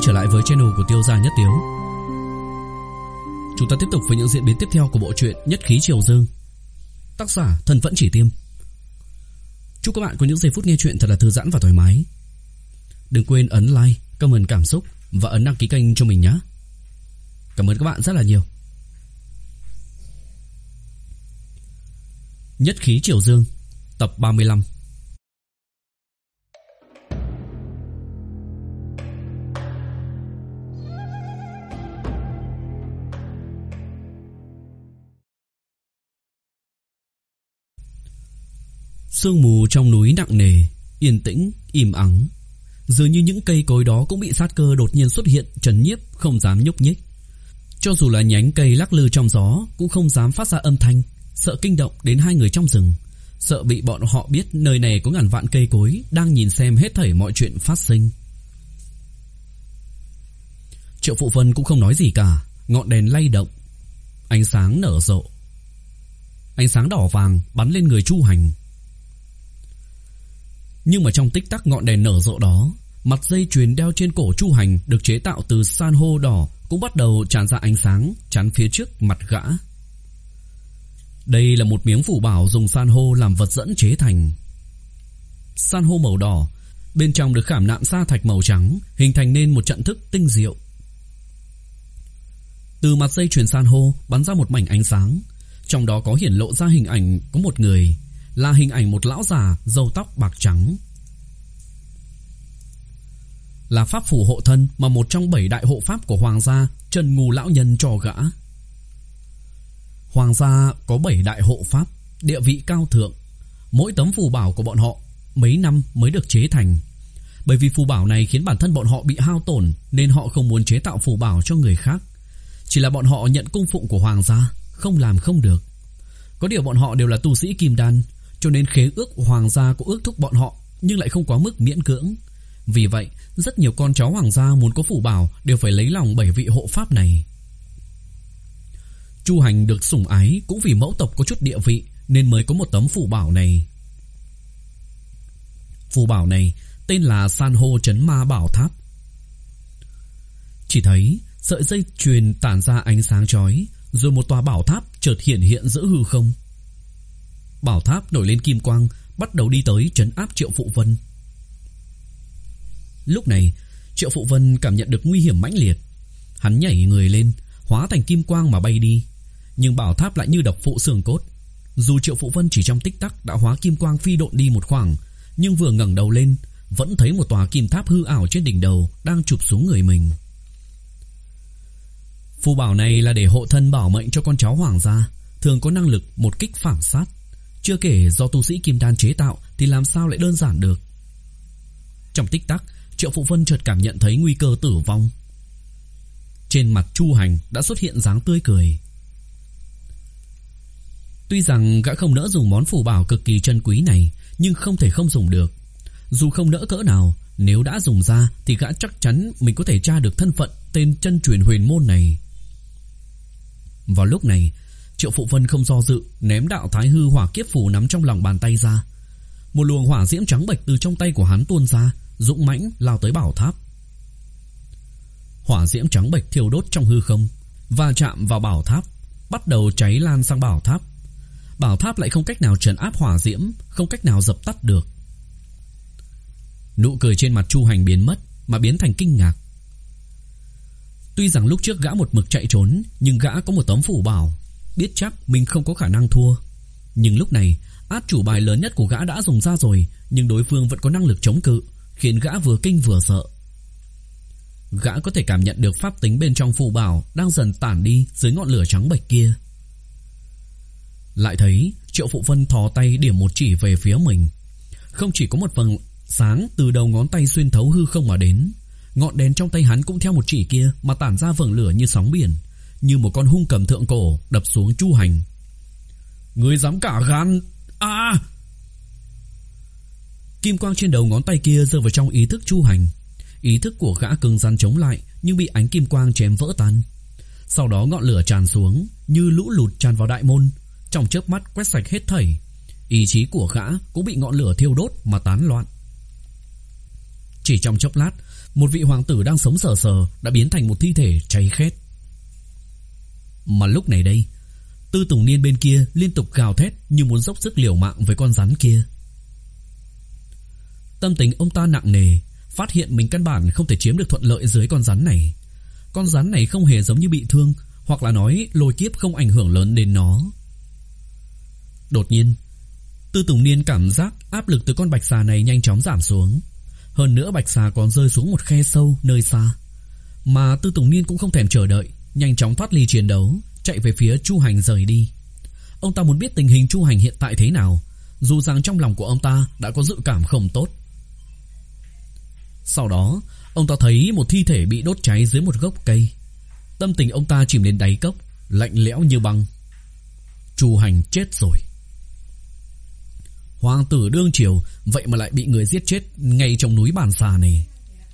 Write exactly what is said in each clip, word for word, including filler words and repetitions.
trở lại với channel của Tiêu Gia Nhất Tiếu. Chúng ta tiếp tục với những diễn biến tiếp theo của bộ truyện Nhất Khí Triều Dương, tác giả Thần Vẫn Chỉ Tiêm. Chúc các bạn có những giây phút nghe chuyện thật là thư giãn và thoải mái. Đừng quên ấn like, comment cảm xúc và ấn đăng ký kênh cho mình nhé. Cảm ơn các bạn rất là nhiều. Nhất Khí Triều Dương, tập ba mươi lăm. Sương mù trong núi nặng nề, yên tĩnh, im ắng. Dường như những cây cối đó cũng bị sát cơ đột nhiên xuất hiện trấn nhiếp, không dám nhúc nhích. Cho dù là nhánh cây lắc lư trong gió cũng không dám phát ra âm thanh, sợ kinh động đến hai người trong rừng, sợ bị bọn họ biết nơi này có ngàn vạn cây cối đang nhìn xem hết thảy mọi chuyện phát sinh. Triệu Phụ Vân cũng không nói gì cả, ngọn đèn lay động, ánh sáng nở rộ. Ánh sáng đỏ vàng bắn lên người Chu Hành. Nhưng mà trong tích tắc ngọn đèn nở rộ đó, mặt dây chuyền đeo trên cổ Chu Hành được chế tạo từ san hô đỏ cũng bắt đầu tràn ra ánh sáng chắn phía trước mặt gã. Đây là một miếng phủ bảo dùng san hô làm vật dẫn chế thành. San hô màu đỏ, bên trong được khảm nạm sa thạch màu trắng, hình thành nên một trận thức tinh diệu. Từ mặt dây chuyền san hô bắn ra một mảnh ánh sáng, trong đó có hiển lộ ra hình ảnh có một người, là hình ảnh một lão già râu tóc bạc trắng. Là pháp phù hộ thân mà một trong bảy đại hộ pháp của Hoàng gia Trần Ngù lão nhân cho gã. Hoàng gia có bảy đại hộ pháp, địa vị cao thượng. Mỗi tấm phù bảo của bọn họ mấy năm mới được chế thành. Bởi vì phù bảo này khiến bản thân bọn họ bị hao tổn, nên họ không muốn chế tạo phù bảo cho người khác. Chỉ là bọn họ nhận cung phụng của Hoàng gia, không làm không được. Có điều bọn họ đều là tu sĩ kim đan, cho nên khế ước Hoàng gia có ước thúc bọn họ, nhưng lại không quá mức miễn cưỡng. Vì vậy, rất nhiều con cháu Hoàng gia muốn có phù bảo đều phải lấy lòng bảy vị hộ pháp này. Chu Hành được sủng ái cũng vì mẫu tộc có chút địa vị nên mới có một tấm phù bảo này. Phù bảo này tên là San hô Trấn Ma Bảo Tháp. Chỉ thấy sợi dây chuyền tản ra ánh sáng chói, rồi một tòa bảo tháp chợt hiện hiện giữa hư không. Bảo tháp nổi lên kim quang, bắt đầu đi tới trấn áp Triệu Phụ Vân. Lúc này, Triệu Phụ Vân cảm nhận được nguy hiểm mãnh liệt. Hắn nhảy người lên, hóa thành kim quang mà bay đi. Nhưng bảo tháp lại như độc phụ xương cốt. Dù Triệu Phụ Vân chỉ trong tích tắc đã hóa kim quang phi độn đi một khoảng, nhưng vừa ngẩng đầu lên, vẫn thấy một tòa kim tháp hư ảo trên đỉnh đầu đang chụp xuống người mình. Phù bảo này là để hộ thân bảo mệnh cho con cháu Hoàng gia, thường có năng lực một kích phản sát. Chưa kể do tu sĩ kim đan chế tạo thì làm sao lại đơn giản được. Trong tích tắc, Triệu Phụ Vân chợt cảm nhận thấy nguy cơ tử vong. Trên mặt Chu Hành đã xuất hiện dáng tươi cười. Tuy rằng gã không nỡ dùng món phù bảo cực kỳ chân quý này, nhưng không thể không dùng được. Dù không nỡ cỡ nào, nếu đã dùng ra thì gã chắc chắn mình có thể tra được thân phận tên chân truyền huyền môn này. Vào lúc này, Triệu Phụ Vân không do dự, ném đạo Thái Hư Hỏa Kiếp Phù nắm trong lòng bàn tay ra. Một luồng hỏa diễm trắng bệch từ trong tay của hắn tuôn ra, dũng mãnh lao tới bảo tháp. Hỏa diễm trắng bệch thiêu đốt trong hư không, va chạm vào bảo tháp, bắt đầu cháy lan sang bảo tháp. Bảo tháp lại không cách nào trấn áp hỏa diễm, không cách nào dập tắt được. Nụ cười trên mặt Chu Hành biến mất, mà biến thành kinh ngạc. Tuy rằng lúc trước gã một mực chạy trốn, nhưng gã có một tấm phù bảo, biết chắc mình không có khả năng thua. Nhưng lúc này, át chủ bài lớn nhất của gã đã dùng ra rồi, nhưng đối phương vẫn có năng lực chống cự, khiến gã vừa kinh vừa sợ. Gã có thể cảm nhận được pháp tính bên trong phù bảo đang dần tản đi dưới ngọn lửa trắng bệch kia. Lại thấy Triệu Phụ Vân thò tay điểm một chỉ về phía mình. Không chỉ có một vầng sáng từ đầu ngón tay xuyên thấu hư không mà đến, ngọn đèn trong tay hắn cũng theo một chỉ kia mà tản ra vầng lửa như sóng biển, như một con hung cầm thượng cổ đập xuống Chu Hành. Ngươi dám cả gan à! Kim quang trên đầu ngón tay kia rơi vào trong ý thức Chu Hành. Ý thức của gã cứng rắn chống lại, nhưng bị ánh kim quang chém vỡ tan. Sau đó ngọn lửa tràn xuống như lũ lụt tràn vào đại môn, trong chớp mắt quét sạch hết thảy. Ý chí của gã cũng bị ngọn lửa thiêu đốt mà tán loạn. Chỉ trong chốc lát, một vị hoàng tử đang sống sờ sờ đã biến thành một thi thể cháy khét. Mà lúc này đây, Tư Tùng Niên bên kia liên tục gào thét như muốn dốc sức liều mạng với con rắn kia. Tâm tình ông ta nặng nề, phát hiện mình căn bản không thể chiếm được thuận lợi dưới con rắn này. Con rắn này không hề giống như bị thương, hoặc là nói lôi kiếp không ảnh hưởng lớn đến nó. Đột nhiên, Tư Tùng Niên cảm giác áp lực từ con bạch xà này nhanh chóng giảm xuống. Hơn nữa bạch xà còn rơi xuống một khe sâu nơi xa. Mà Tư Tùng Niên cũng không thèm chờ đợi, nhanh chóng thoát ly chiến đấu, chạy về phía Chu Hành rời đi. Ông ta muốn biết tình hình Chu Hành hiện tại thế nào, dù rằng trong lòng của ông ta đã có dự cảm không tốt. Sau đó, ông ta thấy một thi thể bị đốt cháy dưới một gốc cây. Tâm tình ông ta chìm đến đáy cốc, lạnh lẽo như băng. Chu Hành chết rồi. Hoàng tử đương triều vậy mà lại bị người giết chết ngay trong núi Bàn Xà này.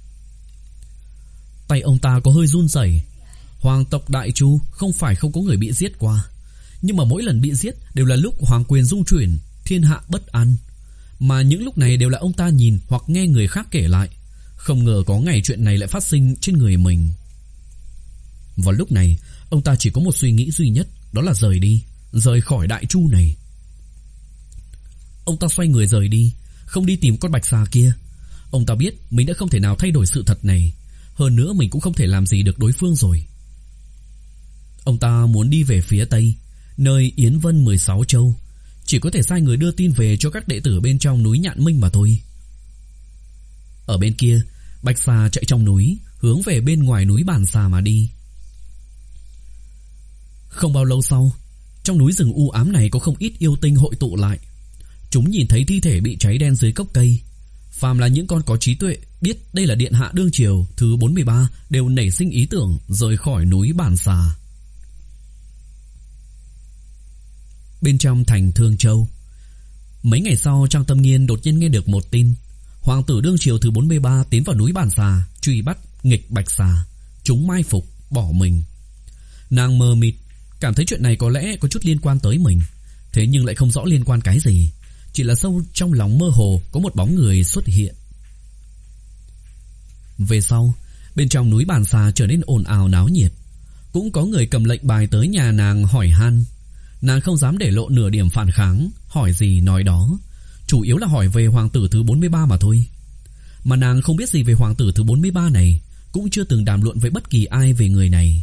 Tay ông ta có hơi run rẩy. Hoàng tộc Đại Chu không phải không có người bị giết qua, nhưng mà mỗi lần bị giết đều là lúc hoàng quyền dung chuyển, thiên hạ bất an. Mà những lúc này đều là ông ta nhìn hoặc nghe người khác kể lại. Không ngờ có ngày chuyện này lại phát sinh trên người mình. Vào lúc này, ông ta chỉ có một suy nghĩ duy nhất, đó là rời đi, rời khỏi Đại Chu này. Ông ta xoay người rời đi, không đi tìm con bạch xà kia. Ông ta biết mình đã không thể nào thay đổi sự thật này, hơn nữa mình cũng không thể làm gì được đối phương rồi. Ông ta muốn đi về phía Tây, nơi Yến Vân mười sáu châu, chỉ có thể sai người đưa tin về cho các đệ tử bên trong núi Nhạn Minh mà thôi. Ở bên kia, bạch xà chạy trong núi, hướng về bên ngoài núi Bàn Xà mà đi. Không bao lâu sau, trong núi rừng u ám này có không ít yêu tinh hội tụ lại. Chúng nhìn thấy thi thể bị cháy đen dưới gốc cây. Phàm là những con có trí tuệ biết đây là điện hạ đương triều thứ bốn mươi ba đều nảy sinh ý tưởng rời khỏi núi Bàn Xà. Bên trong thành Thương Châu, mấy ngày sau, Trang Tâm Nghiên đột nhiên nghe được một tin. Hoàng tử đương triều thứ bốn mươi ba tiến vào núi Bàn Xà, truy bắt nghịch bạch xà. Chúng mai phục, bỏ mình. Nàng mờ mịt, cảm thấy chuyện này có lẽ có chút liên quan tới mình, thế nhưng lại không rõ liên quan cái gì. Chỉ là sâu trong lòng mơ hồ có một bóng người xuất hiện. Về sau, bên trong núi Bàn Xà trở nên ồn ào náo nhiệt. Cũng có người cầm lệnh bài tới nhà nàng hỏi han. Nàng không dám để lộ nửa điểm phản kháng, hỏi gì nói đó. Chủ yếu là hỏi về hoàng tử thứ bốn mươi ba mà thôi. Mà nàng không biết gì về hoàng tử thứ bốn mươi ba này, cũng chưa từng đàm luận với bất kỳ ai về người này.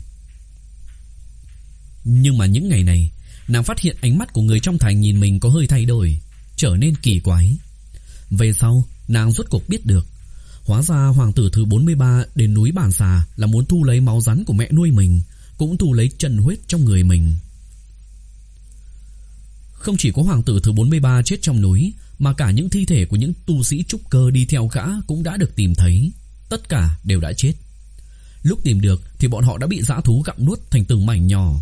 Nhưng mà những ngày này, nàng phát hiện ánh mắt của người trong thành nhìn mình có hơi thay đổi, trở nên kỳ quái. Về sau, nàng rốt cuộc biết được, hóa ra hoàng tử thứ bốn mươi ba đến núi Bàn Xà là muốn thu lấy máu rắn của mẹ nuôi mình, cũng thu lấy chân huyết trong người mình. Không chỉ có hoàng tử thứ bốn mươi ba chết trong núi, mà cả những thi thể của những tu sĩ trúc cơ đi theo gã cũng đã được tìm thấy. Tất cả đều đã chết. Lúc tìm được thì bọn họ đã bị dã thú gặm nuốt thành từng mảnh nhỏ.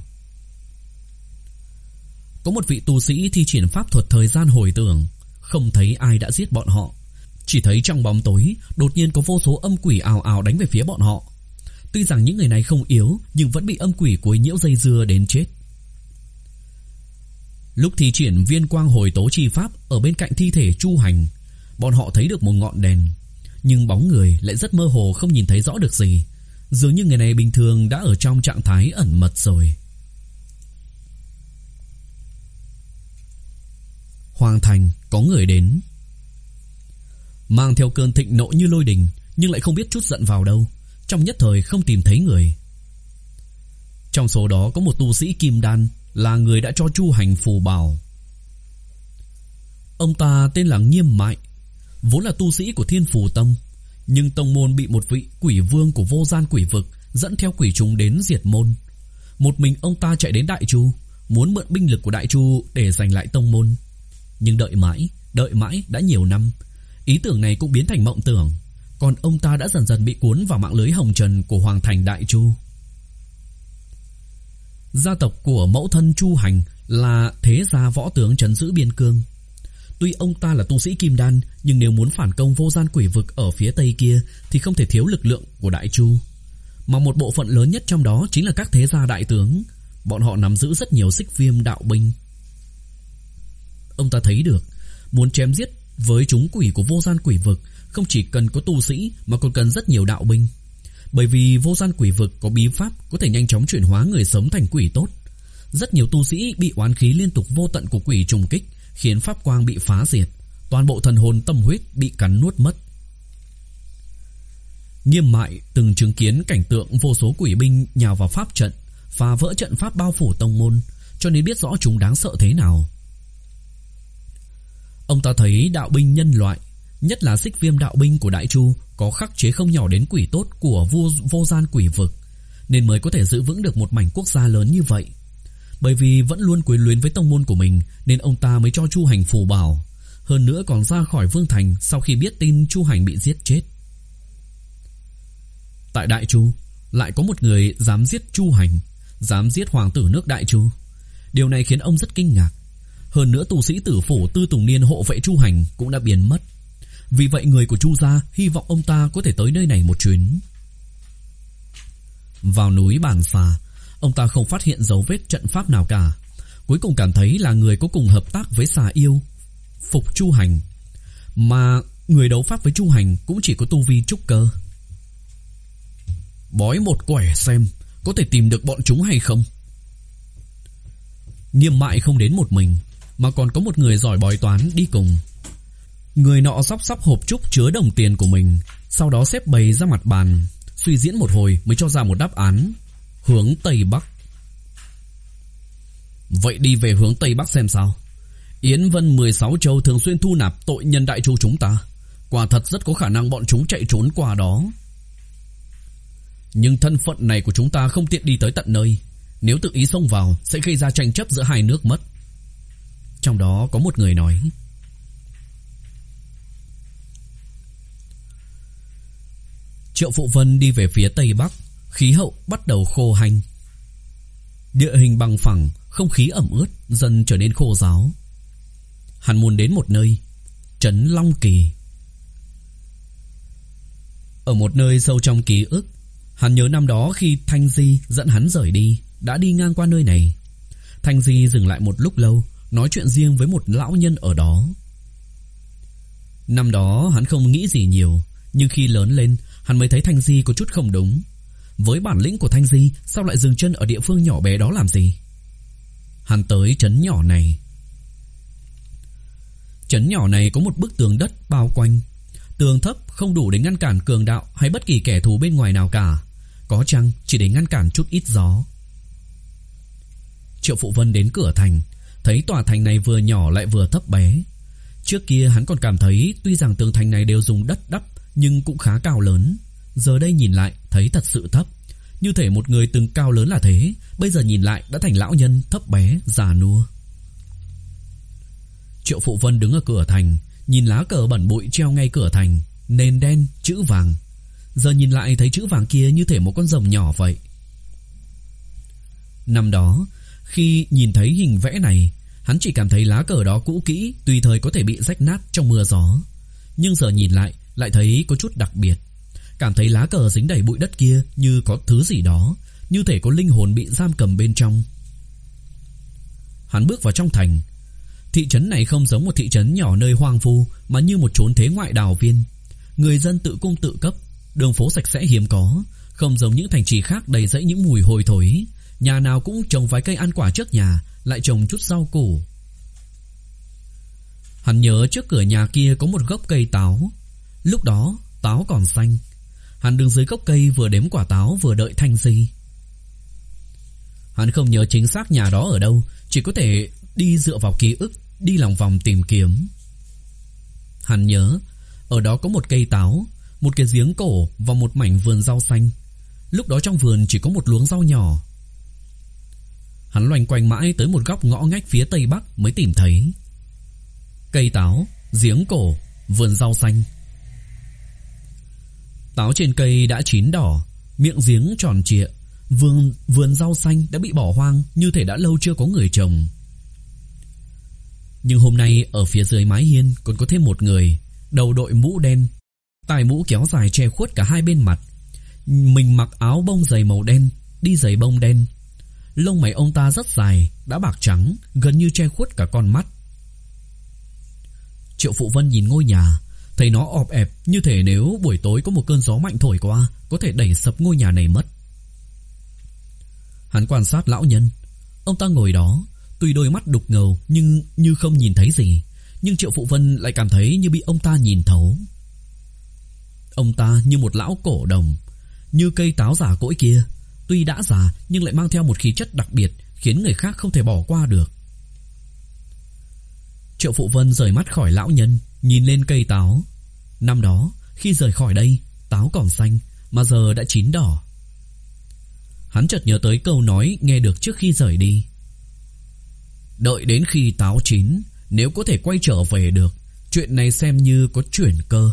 Có một vị tu sĩ thi triển pháp thuật thời gian hồi tưởng, không thấy ai đã giết bọn họ. Chỉ thấy trong bóng tối đột nhiên có vô số âm quỷ ào ào đánh về phía bọn họ. Tuy rằng những người này không yếu, nhưng vẫn bị âm quỷ quấy nhiễu dây dưa đến chết. Lúc thi triển viên quang hồi tố chi pháp ở bên cạnh thi thể Chu Hành, bọn họ thấy được một ngọn đèn, nhưng bóng người lại rất mơ hồ, không nhìn thấy rõ được gì. Dường như người này bình thường đã ở trong trạng thái ẩn mật rồi. Hoàng thành có người đến, mang theo cơn thịnh nộ như lôi đình, nhưng lại không biết trút giận vào đâu. Trong nhất thời không tìm thấy người. Trong số đó có một tu sĩ kim đan, là người đã cho Chu Hành phù bảo. Ông ta tên là Nghiêm Mại, vốn là tu sĩ của Thiên Phù Tông, nhưng tông môn bị một vị quỷ vương của vô gian quỷ vực dẫn theo quỷ trùng đến diệt môn. Một mình ông ta chạy đến Đại Chu, muốn mượn binh lực của Đại Chu để giành lại tông môn. Nhưng đợi mãi, đợi mãi đã nhiều năm, ý tưởng này cũng biến thành mộng tưởng. Còn ông ta đã dần dần bị cuốn vào mạng lưới hồng trần của Hoàng thành Đại Chu. Gia tộc của mẫu thân Chu Hành là thế gia võ tướng trấn giữ biên cương. Tuy ông ta là tu sĩ kim đan, nhưng nếu muốn phản công vô gian quỷ vực ở phía tây kia thì không thể thiếu lực lượng của Đại Chu. Mà một bộ phận lớn nhất trong đó chính là các thế gia đại tướng. Bọn họ nắm giữ rất nhiều xích viêm đạo binh. Ông ta thấy được, muốn chém giết với chúng quỷ của vô gian quỷ vực không chỉ cần có tu sĩ mà còn cần rất nhiều đạo binh. Bởi vì vô gian quỷ vực có bí pháp có thể nhanh chóng chuyển hóa người sống thành quỷ tốt. Rất nhiều tu sĩ bị oán khí liên tục vô tận của quỷ trùng kích, khiến pháp quang bị phá diệt, toàn bộ thần hồn tâm huyết bị cắn nuốt mất. Nghiêm Mại từng chứng kiến cảnh tượng vô số quỷ binh nhào vào pháp trận, phá vỡ trận pháp bao phủ tông môn, cho nên biết rõ chúng đáng sợ thế nào. Ông ta thấy đạo binh nhân loại, nhất là Xích Viêm đạo binh của Đại Chu, có khắc chế không nhỏ đến quỷ tốt của vô, vô gian quỷ vực, nên mới có thể giữ vững được một mảnh quốc gia lớn như vậy. Bởi vì vẫn luôn quyến luyến với tông môn của mình, nên ông ta mới cho Chu Hành phù bảo, hơn nữa còn ra khỏi vương thành sau khi biết tin Chu Hành bị giết chết. Tại Đại Chu lại có một người dám giết Chu Hành, dám giết hoàng tử nước Đại Chu. Điều này khiến ông rất kinh ngạc. Hơn nữa tu sĩ tử phủ Tư Tùng Niên hộ vệ Chu Hành cũng đã biến mất. Vì vậy người của Chu gia hy vọng ông ta có thể tới nơi này một chuyến. Vào núi Bản Xà, ông ta không phát hiện dấu vết trận pháp nào cả. Cuối cùng cảm thấy là người có cùng hợp tác với xà yêu phục Chu Hành, mà người đấu pháp với Chu Hành cũng chỉ có tu vi trúc cơ. Bói một quẻ xem có thể tìm được bọn chúng hay không. Nghiêm Mại không đến một mình, mà còn có một người giỏi bói toán đi cùng. Người nọ sắp sắp hộp trúc chứa đồng tiền của mình, sau đó xếp bày ra mặt bàn, suy diễn một hồi mới cho ra một đáp án: hướng Tây Bắc. Vậy đi về hướng Tây Bắc xem sao. Yến Vân mười sáu châu thường xuyên thu nạp tội nhân Đại Chu chúng ta, quả thật rất có khả năng bọn chúng chạy trốn qua đó. Nhưng thân phận này của chúng ta không tiện đi tới tận nơi, nếu tự ý xông vào sẽ gây ra tranh chấp giữa hai nước mất. Trong đó có một người nói. Triệu Phụ Vân đi về phía Tây Bắc, khí hậu bắt đầu khô hanh. Địa hình bằng phẳng, không khí ẩm ướt dần trở nên khô ráo. Hắn muốn đến một nơi, trấn Long Kỳ. Ở một nơi sâu trong ký ức, hắn nhớ năm đó khi Thanh Di dẫn hắn rời đi, đã đi ngang qua nơi này. Thanh Di dừng lại một lúc lâu, nói chuyện riêng với một lão nhân ở đó. Năm đó hắn không nghĩ gì nhiều, nhưng khi lớn lên, hắn mới thấy Thanh Di có chút không đúng. Với bản lĩnh của Thanh Di, sao lại dừng chân ở địa phương nhỏ bé đó làm gì? Hắn tới trấn nhỏ này. Trấn nhỏ này có một bức tường đất bao quanh. Tường thấp không đủ để ngăn cản cường đạo hay bất kỳ kẻ thù bên ngoài nào cả, có chăng chỉ để ngăn cản chút ít gió. Triệu Phụ Vân đến cửa thành, thấy tòa thành này vừa nhỏ lại vừa thấp bé. Trước kia hắn còn cảm thấy tuy rằng tường thành này đều dùng đất đắp, nhưng cũng khá cao lớn. Giờ đây nhìn lại thấy thật sự thấp, như thể một người từng cao lớn là thế, bây giờ nhìn lại đã thành lão nhân thấp bé già nua. Triệu Phụ Vân đứng ở cửa thành, nhìn lá cờ bẩn bụi treo ngay cửa thành, nền đen chữ vàng. Giờ nhìn lại thấy chữ vàng kia như thể một con rồng nhỏ vậy. Năm đó khi nhìn thấy hình vẽ này, hắn chỉ cảm thấy lá cờ đó cũ kỹ, tùy thời có thể bị rách nát trong mưa gió. Nhưng giờ nhìn lại lại thấy có chút đặc biệt. Cảm thấy lá cờ dính đầy bụi đất kia như có thứ gì đó, như thể có linh hồn bị giam cầm bên trong. Hắn bước vào trong thành. Thị trấn này không giống một thị trấn nhỏ nơi hoang vu, mà như một chốn thế ngoại đào viên. Người dân tự cung tự cấp, đường phố sạch sẽ hiếm có, không giống những thành trì khác đầy rẫy những mùi hôi thối. Nhà nào cũng trồng vài cây ăn quả trước nhà, lại trồng chút rau củ. Hắn nhớ trước cửa nhà kia có một gốc cây táo. Lúc đó táo còn xanh. Hắn đứng dưới gốc cây vừa đếm quả táo vừa đợi Thanh Di. Hắn không nhớ chính xác nhà đó ở đâu, chỉ có thể đi dựa vào ký ức, đi lòng vòng tìm kiếm. Hắn nhớ ở đó có một cây táo, một cái giếng cổ và một mảnh vườn rau xanh. Lúc đó trong vườn chỉ có một luống rau nhỏ. Hắn loanh quanh mãi tới một góc ngõ ngách phía tây bắc mới tìm thấy. Cây táo, giếng cổ, vườn rau xanh. Táo trên cây đã chín đỏ, miệng giếng tròn trịa, vườn, vườn rau xanh đã bị bỏ hoang, như thể đã lâu chưa có người trồng. Nhưng hôm nay ở phía dưới mái hiên còn có thêm một người, đầu đội mũ đen, tai mũ kéo dài che khuất cả hai bên mặt. Mình mặc áo bông dày màu đen, đi giày bông đen. Lông mày ông ta rất dài, đã bạc trắng, gần như che khuất cả con mắt. Triệu Phụ Vân nhìn ngôi nhà, Thấy nó ọp ẹp như thể nếu buổi tối có một cơn gió mạnh thổi qua có thể đẩy sập ngôi nhà này mất. Hắn quan sát lão nhân. Ông ta ngồi đó, tuy đôi mắt đục ngầu nhưng như không nhìn thấy gì, nhưng Triệu Phụ Vân lại cảm thấy như bị ông ta nhìn thấu. Ông ta như một lão cổ đồng, như cây táo già cỗi kia, tuy đã già nhưng lại mang theo một khí chất đặc biệt khiến người khác không thể bỏ qua được. Triệu Phụ Vân rời mắt khỏi lão nhân, nhìn lên cây táo. Năm đó khi rời khỏi đây, táo còn xanh mà giờ đã chín đỏ. Hắn chợt nhớ tới câu nói nghe được trước khi rời đi: đợi đến khi táo chín, nếu có thể quay trở về được, chuyện này xem như có chuyển cơ.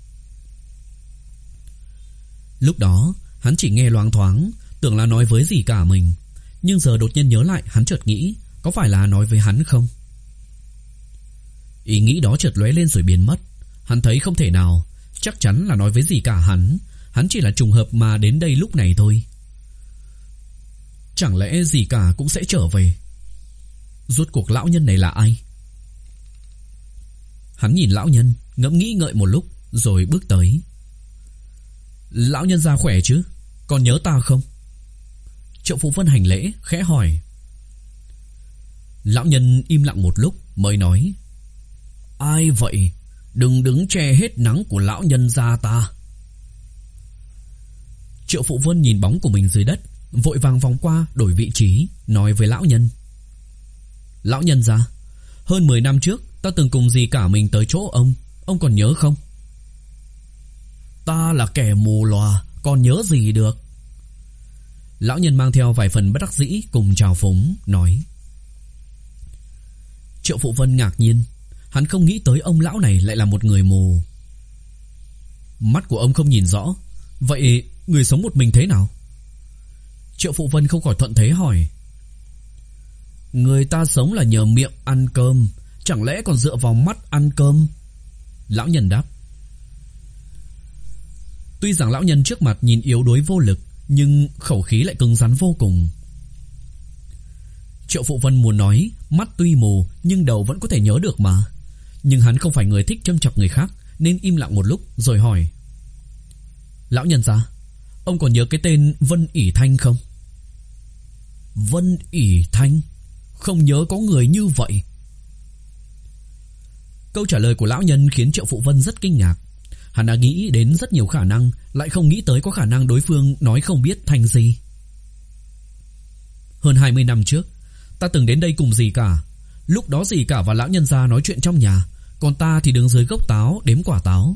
Lúc đó hắn chỉ nghe loáng thoáng, tưởng là nói với dì cả mình, nhưng giờ đột nhiên nhớ lại, hắn chợt nghĩ có phải là nói với hắn không. Ý nghĩ đó chợt lóe lên rồi biến mất. Hắn thấy không thể nào, chắc chắn là nói với dì cả hắn. Hắn chỉ là trùng hợp mà đến đây lúc này thôi. Chẳng lẽ dì cả cũng sẽ trở về? Rốt cuộc lão nhân này là ai? Hắn nhìn lão nhân, ngẫm nghĩ ngợi một lúc rồi bước tới. Lão nhân gia khỏe chứ? Còn nhớ ta không? Triệu Phụ Vân hành lễ khẽ hỏi. Lão nhân im lặng một lúc mới nói: ai vậy? Đừng đứng che hết nắng của lão nhân gia ta. Triệu Phụ Vân nhìn bóng của mình dưới đất, vội vàng vòng qua đổi vị trí, nói với lão nhân: lão nhân gia, hơn mười năm trước ta từng cùng dì cả mình tới chỗ ông, ông còn nhớ không? Ta là kẻ mù lòa, còn nhớ gì được? Lão nhân mang theo vài phần bất đắc dĩ cùng chào phúng nói. Triệu Phụ Vân ngạc nhiên, hắn không nghĩ tới ông lão này lại là một người mù. Mắt của ông không nhìn rõ, vậy người sống một mình thế nào? Triệu Phụ Vân không khỏi thuận thế hỏi. Người ta sống là nhờ miệng ăn cơm, chẳng lẽ còn dựa vào mắt ăn cơm? Lão nhân đáp. Tuy rằng lão nhân trước mặt nhìn yếu đuối vô lực, nhưng khẩu khí lại cứng rắn vô cùng. Triệu Phụ Vân muốn nói mắt tuy mù nhưng đầu vẫn có thể nhớ được mà. Nhưng hắn không phải người thích châm chọc người khác, nên im lặng một lúc rồi hỏi. Lão nhân gia, ông còn nhớ cái tên Vân ỷ Thanh không? Vân ỷ Thanh? Không nhớ có người như vậy. Câu trả lời của lão nhân khiến Triệu Phụ Vân rất kinh ngạc. Hắn đã nghĩ đến rất nhiều khả năng, lại không nghĩ tới có khả năng đối phương nói không biết Thanh gì. Hơn hai mươi năm trước, ta từng đến đây cùng dì cả. Lúc đó dì cả và lão nhân gia nói chuyện trong nhà, còn ta thì đứng dưới gốc táo đếm quả táo.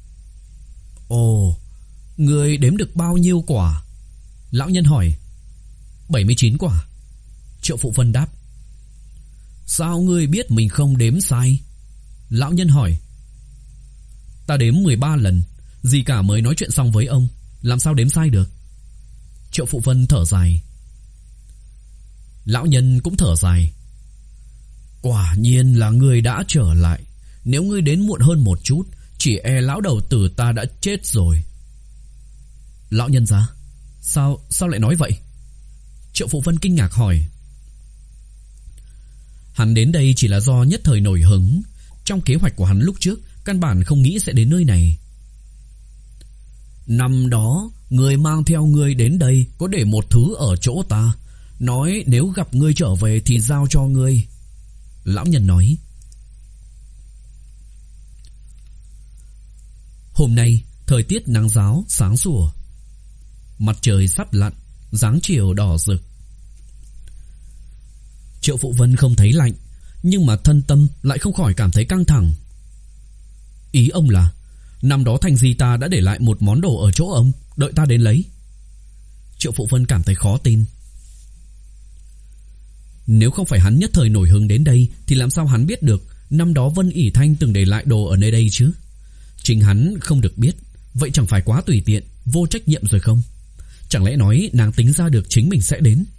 Ồ, người đếm được bao nhiêu quả? Lão nhân hỏi. bảy mươi chín quả. Triệu Phụ Vân đáp. Sao ngươi biết mình không đếm sai? Lão nhân hỏi. Ta đếm mười ba lần, dì cả mới nói chuyện xong với ông, làm sao đếm sai được? Triệu Phụ Vân thở dài. Lão nhân cũng thở dài. Quả nhiên là ngươi đã trở lại. Nếu ngươi đến muộn hơn một chút, chỉ e lão đầu tử ta đã chết rồi. Lão nhân gia, Sao sao lại nói vậy? Triệu Phụ Vân kinh ngạc hỏi. Hắn đến đây chỉ là do nhất thời nổi hứng. Trong kế hoạch của hắn lúc trước, căn bản không nghĩ sẽ đến nơi này. Năm đó, người mang theo ngươi đến đây có để một thứ ở chỗ ta, nói nếu gặp ngươi trở về thì giao cho ngươi. Lão nhân nói. Hôm nay, thời tiết nắng ráo, sáng sủa. Mặt trời sắp lặn, dáng chiều đỏ rực. Triệu Phụ Vân không thấy lạnh, nhưng mà thân tâm lại không khỏi cảm thấy căng thẳng. Ý ông là năm đó Thanh Di ta đã để lại một món đồ ở chỗ ông, đợi ta đến lấy. Triệu Phụ Vân cảm thấy khó tin. Nếu không phải hắn nhất thời nổi hứng đến đây, thì làm sao hắn biết được năm đó Vân ỷ Thanh từng để lại đồ ở nơi đây chứ? Chính hắn không được biết, vậy chẳng phải quá tùy tiện, vô trách nhiệm rồi không? Chẳng lẽ nói nàng tính ra được chính mình sẽ đến?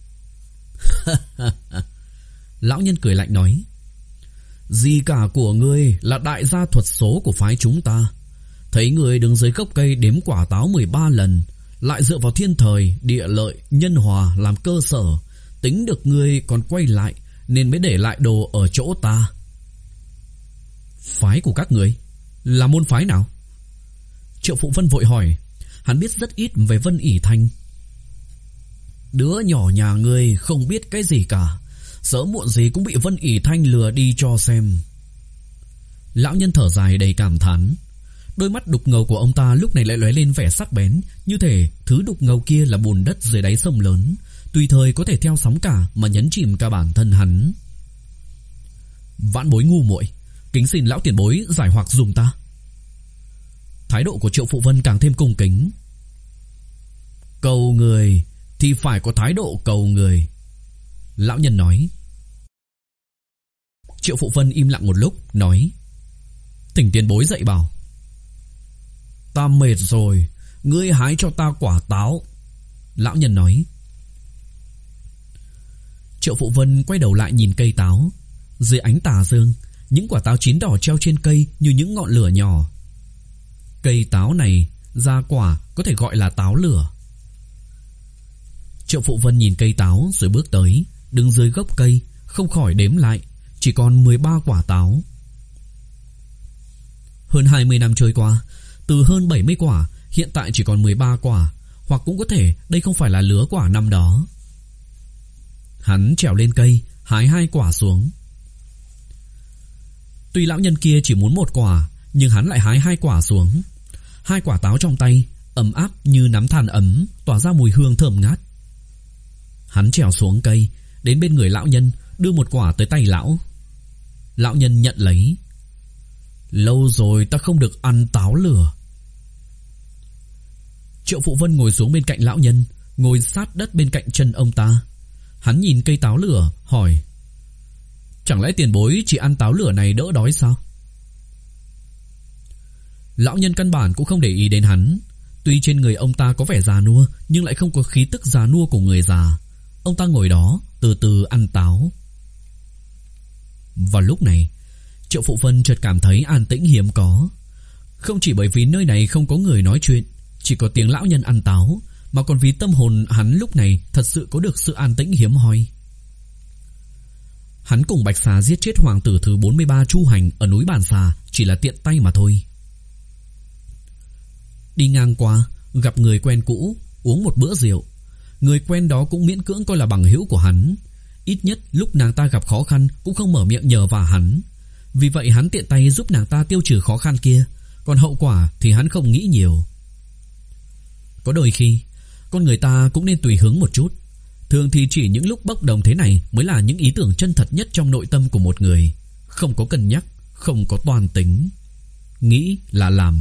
Lão nhân cười lạnh nói. Dì cả của ngươi là đại gia thuật số của phái chúng ta. Thấy ngươi đứng dưới gốc cây đếm quả táo mười ba lần, lại dựa vào thiên thời, địa lợi, nhân hòa làm cơ sở, tính được ngươi còn quay lại, nên mới để lại đồ ở chỗ ta. Phái của các ngươi? Là môn phái nào? Triệu Phụ Vân vội hỏi. Hắn biết rất ít về Vân ỉ Thanh. Đứa nhỏ nhà ngươi không biết cái gì cả, sớm muộn gì cũng bị Vân ỉ Thanh lừa đi cho xem. Lão nhân thở dài đầy cảm thán. Đôi mắt đục ngầu của ông ta lúc này lại lóe lên vẻ sắc bén, như thể thứ đục ngầu kia là bùn đất dưới đáy sông lớn, tùy thời có thể theo sóng cả mà nhấn chìm cả bản thân hắn. Vãn bối ngu muội, kính xin lão tiền bối giải hoặc dùm ta. Thái độ của Triệu Phụ Vân càng thêm cung kính. Cầu người thì phải có thái độ cầu người, lão nhân nói. Triệu Phụ Vân im lặng một lúc, nói: Thỉnh tiền bối dạy bảo. Ta mệt rồi, ngươi hái cho ta quả táo, lão nhân nói. Triệu Phụ Vân quay đầu lại nhìn cây táo. Dưới ánh tà dương, những quả táo chín đỏ treo trên cây như những ngọn lửa nhỏ. Cây táo này ra quả có thể gọi là táo lửa. Triệu Phụ Vân nhìn cây táo rồi bước tới, đứng dưới gốc cây, không khỏi đếm lại, chỉ còn mười ba quả táo. Hơn hai mươi năm trôi qua, từ hơn bảy mươi quả hiện tại chỉ còn mười ba quả, hoặc cũng có thể đây không phải là lứa quả năm đó. Hắn trèo lên cây, hái hai quả xuống. Tuy lão nhân kia chỉ muốn một quả, nhưng hắn lại hái hai quả xuống. Hai quả táo trong tay ấm áp như nắm than ấm, tỏa ra mùi hương thơm ngát. Hắn trèo xuống cây, đến bên người lão nhân, đưa một quả tới tay lão. Lão nhân nhận lấy. Lâu rồi ta không được ăn táo lửa. Triệu Phụ Vân ngồi xuống bên cạnh lão nhân, ngồi sát đất bên cạnh chân ông ta. Hắn nhìn cây táo lửa, hỏi: Chẳng lẽ tiền bối chỉ ăn táo lửa này đỡ đói sao? Lão nhân căn bản cũng không để ý đến hắn. Tuy trên người ông ta có vẻ già nua, nhưng lại không có khí tức già nua của người già. Ông ta ngồi đó, từ từ ăn táo. Vào lúc này, Triệu Phụ Vân chợt cảm thấy an tĩnh hiếm có. Không chỉ bởi vì nơi này không có người nói chuyện, chỉ có tiếng lão nhân ăn táo, mà còn vì tâm hồn hắn lúc này thật sự có được sự an tĩnh hiếm hoi. Hắn cùng Bạch Xà giết chết hoàng tử thứ bốn mươi ba Chu Hành ở núi Bàn Xà chỉ là tiện tay mà thôi. Đi ngang qua, gặp người quen cũ, uống một bữa rượu. Người quen đó cũng miễn cưỡng coi là bằng hữu của hắn. Ít nhất lúc nàng ta gặp khó khăn cũng không mở miệng nhờ vả hắn. Vì vậy hắn tiện tay giúp nàng ta tiêu trừ khó khăn kia. Còn hậu quả thì hắn không nghĩ nhiều. Có đôi khi con người ta cũng nên tùy hứng một chút. Thường thì chỉ những lúc bốc đồng thế này mới là những ý tưởng chân thật nhất trong nội tâm của một người. Không có cân nhắc, không có toan tính, nghĩ là làm.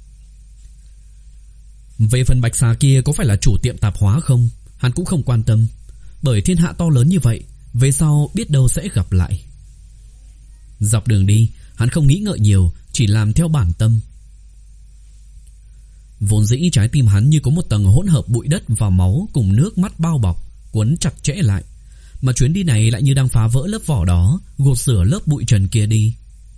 Về phần Bạch Xà kia có phải là chủ tiệm tạp hóa không, hắn cũng không quan tâm. Bởi thiên hạ to lớn như vậy, về sau biết đâu sẽ gặp lại. Dọc đường đi, hắn không nghĩ ngợi nhiều, chỉ làm theo bản tâm. Vốn dĩ trái tim hắn như có một tầng hỗn hợp bụi đất và máu cùng nước mắt bao bọc, quấn chặt chẽ lại. Mà chuyến đi này lại như đang phá vỡ lớp vỏ đó, gột rửa lớp bụi trần kia đi.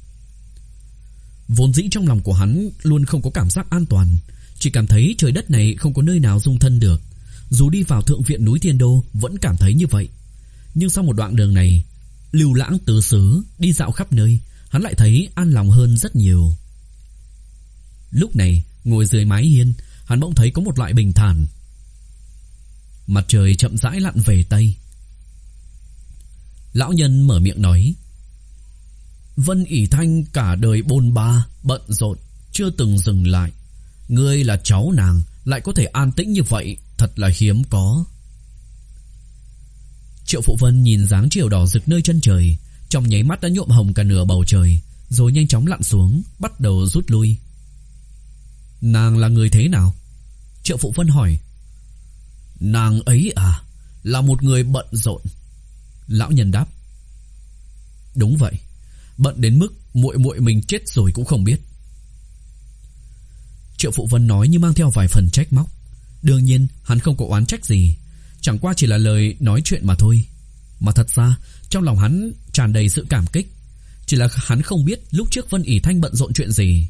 Vốn dĩ trong lòng của hắn luôn không có cảm giác an toàn, chỉ cảm thấy trời đất này không có nơi nào dung thân được. Dù đi vào thượng viện núi Thiên Đô vẫn cảm thấy như vậy. Nhưng sau một đoạn đường này, lưu lãng tứ xứ, đi dạo khắp nơi, hắn lại thấy an lòng hơn rất nhiều. Lúc này, ngồi dưới mái hiên, hắn bỗng thấy có một loại bình thản. Mặt trời chậm rãi lặn về tây. Lão nhân mở miệng nói: Vân ỉ Thanh cả đời bôn ba, bận rộn, chưa từng dừng lại. Ngươi là cháu nàng, lại có thể an tĩnh như vậy, thật là hiếm có. Triệu Phụ Vân nhìn dáng chiều đỏ rực nơi chân trời, trong nháy mắt đã nhuộm hồng cả nửa bầu trời, rồi nhanh chóng lặn xuống, bắt đầu rút lui. Nàng là người thế nào? Triệu Phụ Vân hỏi. Nàng ấy à, là một người bận rộn. Lão nhân đáp. Đúng vậy, bận đến mức muội muội mình chết rồi cũng không biết. Triệu Phụ Vân nói như mang theo vài phần trách móc. Đương nhiên hắn không có oán trách gì, chẳng qua chỉ là lời nói chuyện mà thôi. Mà thật ra trong lòng hắn tràn đầy sự cảm kích, chỉ là hắn không biết lúc trước Vân ỉ Thanh bận rộn chuyện gì.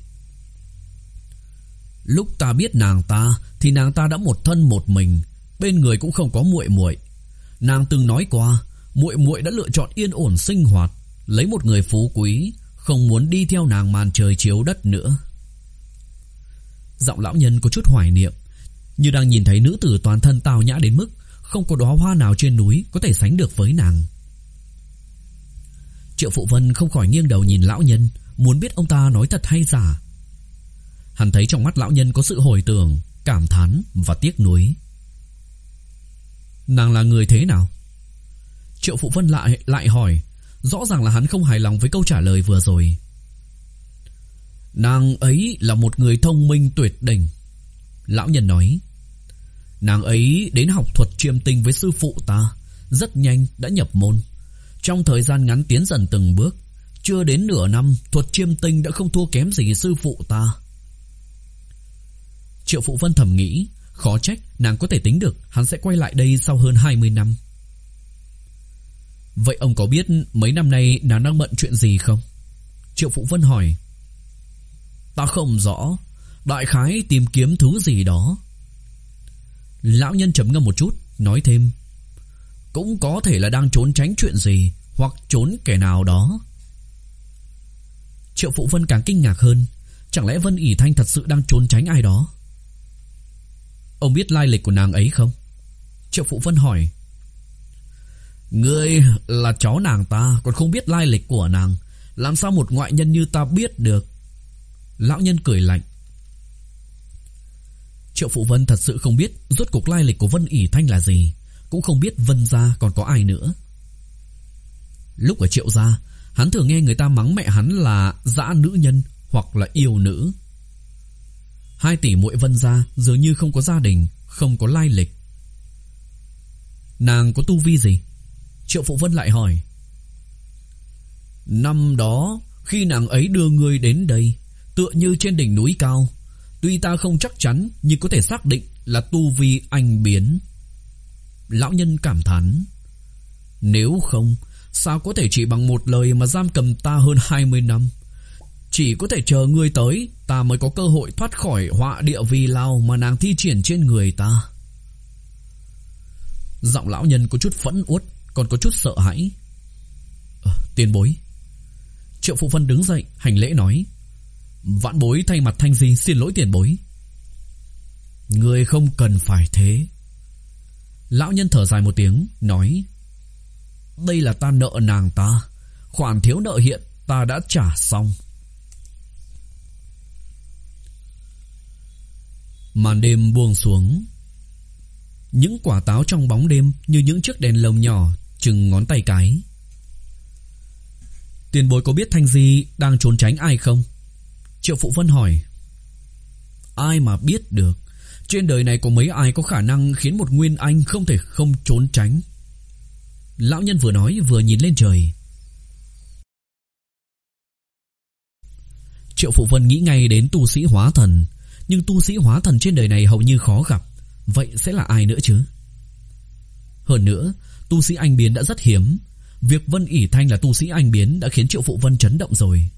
Lúc ta biết nàng ta thì nàng ta đã một thân một mình, bên người cũng không có muội muội. Nàng từng nói qua, muội muội đã lựa chọn yên ổn sinh hoạt, lấy một người phú quý, không muốn đi theo nàng màn trời chiếu đất nữa. Giọng lão nhân có chút hoài niệm, như đang nhìn thấy nữ tử toàn thân tào nhã đến mức không có đóa hoa nào trên núi có thể sánh được với nàng. Triệu Phụ Vân không khỏi nghiêng đầu nhìn lão nhân, muốn biết ông ta nói thật hay giả. Hắn thấy trong mắt lão nhân có sự hồi tưởng, cảm thán và tiếc nuối. Nàng là người thế nào? Triệu Phụ Vân lại lại hỏi, rõ ràng là hắn không hài lòng với câu trả lời vừa rồi. Nàng ấy là một người thông minh tuyệt đỉnh. Lão nhân nói, nàng ấy đến học thuật chiêm tinh với sư phụ ta, rất nhanh đã nhập môn. Trong thời gian ngắn tiến dần từng bước, chưa đến nửa năm, thuật chiêm tinh đã không thua kém gì sư phụ ta. Triệu Phụ Vân thầm nghĩ, khó trách nàng có thể tính được hắn sẽ quay lại đây sau hơn hai mươi năm. Vậy ông có biết mấy năm nay nàng đang bận chuyện gì không? Triệu Phụ Vân hỏi. Ta không rõ, đại khái tìm kiếm thứ gì đó. Lão nhân trầm ngâm một chút, nói thêm, cũng có thể là đang trốn tránh chuyện gì, hoặc trốn kẻ nào đó. Triệu Phụ Vân càng kinh ngạc hơn, chẳng lẽ Vân ỉ Thanh thật sự đang trốn tránh ai đó? Ông biết lai lịch của nàng ấy không? Triệu Phụ Vân hỏi. Ngươi là cháu nàng ta, còn không biết lai lịch của nàng, làm sao một ngoại nhân như ta biết được? Lão nhân cười lạnh. Triệu Phụ Vân thật sự không biết rốt cuộc lai lịch của Vân ỉ Thanh là gì, cũng không biết Vân gia còn có ai nữa. Lúc ở Triệu gia, hắn thường nghe người ta mắng mẹ hắn là dã nữ nhân hoặc là yêu nữ. Hai tỷ muội Vân gia dường như không có gia đình, không có lai lịch. Nàng có tu vi gì? Triệu Phụ Vân lại hỏi. Năm đó, khi nàng ấy đưa ngươi đến đây, tựa như trên đỉnh núi cao, tuy ta không chắc chắn nhưng có thể xác định là tu vi anh biến. Lão nhân cảm thán. Nếu không, sao có thể chỉ bằng một lời mà giam cầm ta hơn hai mươi năm? Chỉ có thể chờ ngươi tới, ta mới có cơ hội thoát khỏi họa địa vi lao mà nàng thi triển trên người ta. Giọng lão nhân có chút phẫn uất, còn có chút sợ hãi. à, Tiền bối. Triệu Phụ Vân đứng dậy hành lễ nói. Vãn bối thay mặt Thanh Di xin lỗi tiền bối. Ngươi không cần phải thế. Lão nhân thở dài một tiếng, nói. Đây là ta nợ nàng ta, khoản thiếu nợ hiện ta đã trả xong. Màn đêm buông xuống. Những quả táo trong bóng đêm như những chiếc đèn lồng nhỏ chừng ngón tay cái. Tiền bối có biết Thanh Di đang trốn tránh ai không? Triệu Phụ Vân hỏi. Ai mà biết được, trên đời này có mấy ai có khả năng khiến một nguyên anh không thể không trốn tránh. Lão nhân vừa nói vừa nhìn lên trời. Triệu Phụ Vân nghĩ ngay đến tu sĩ hóa thần, nhưng tu sĩ hóa thần trên đời này hầu như khó gặp. Vậy sẽ là ai nữa chứ? Hơn nữa, tu sĩ anh biến đã rất hiếm. Việc Vân ỉ Thanh là tu sĩ anh biến đã khiến Triệu Phụ Vân chấn động rồi.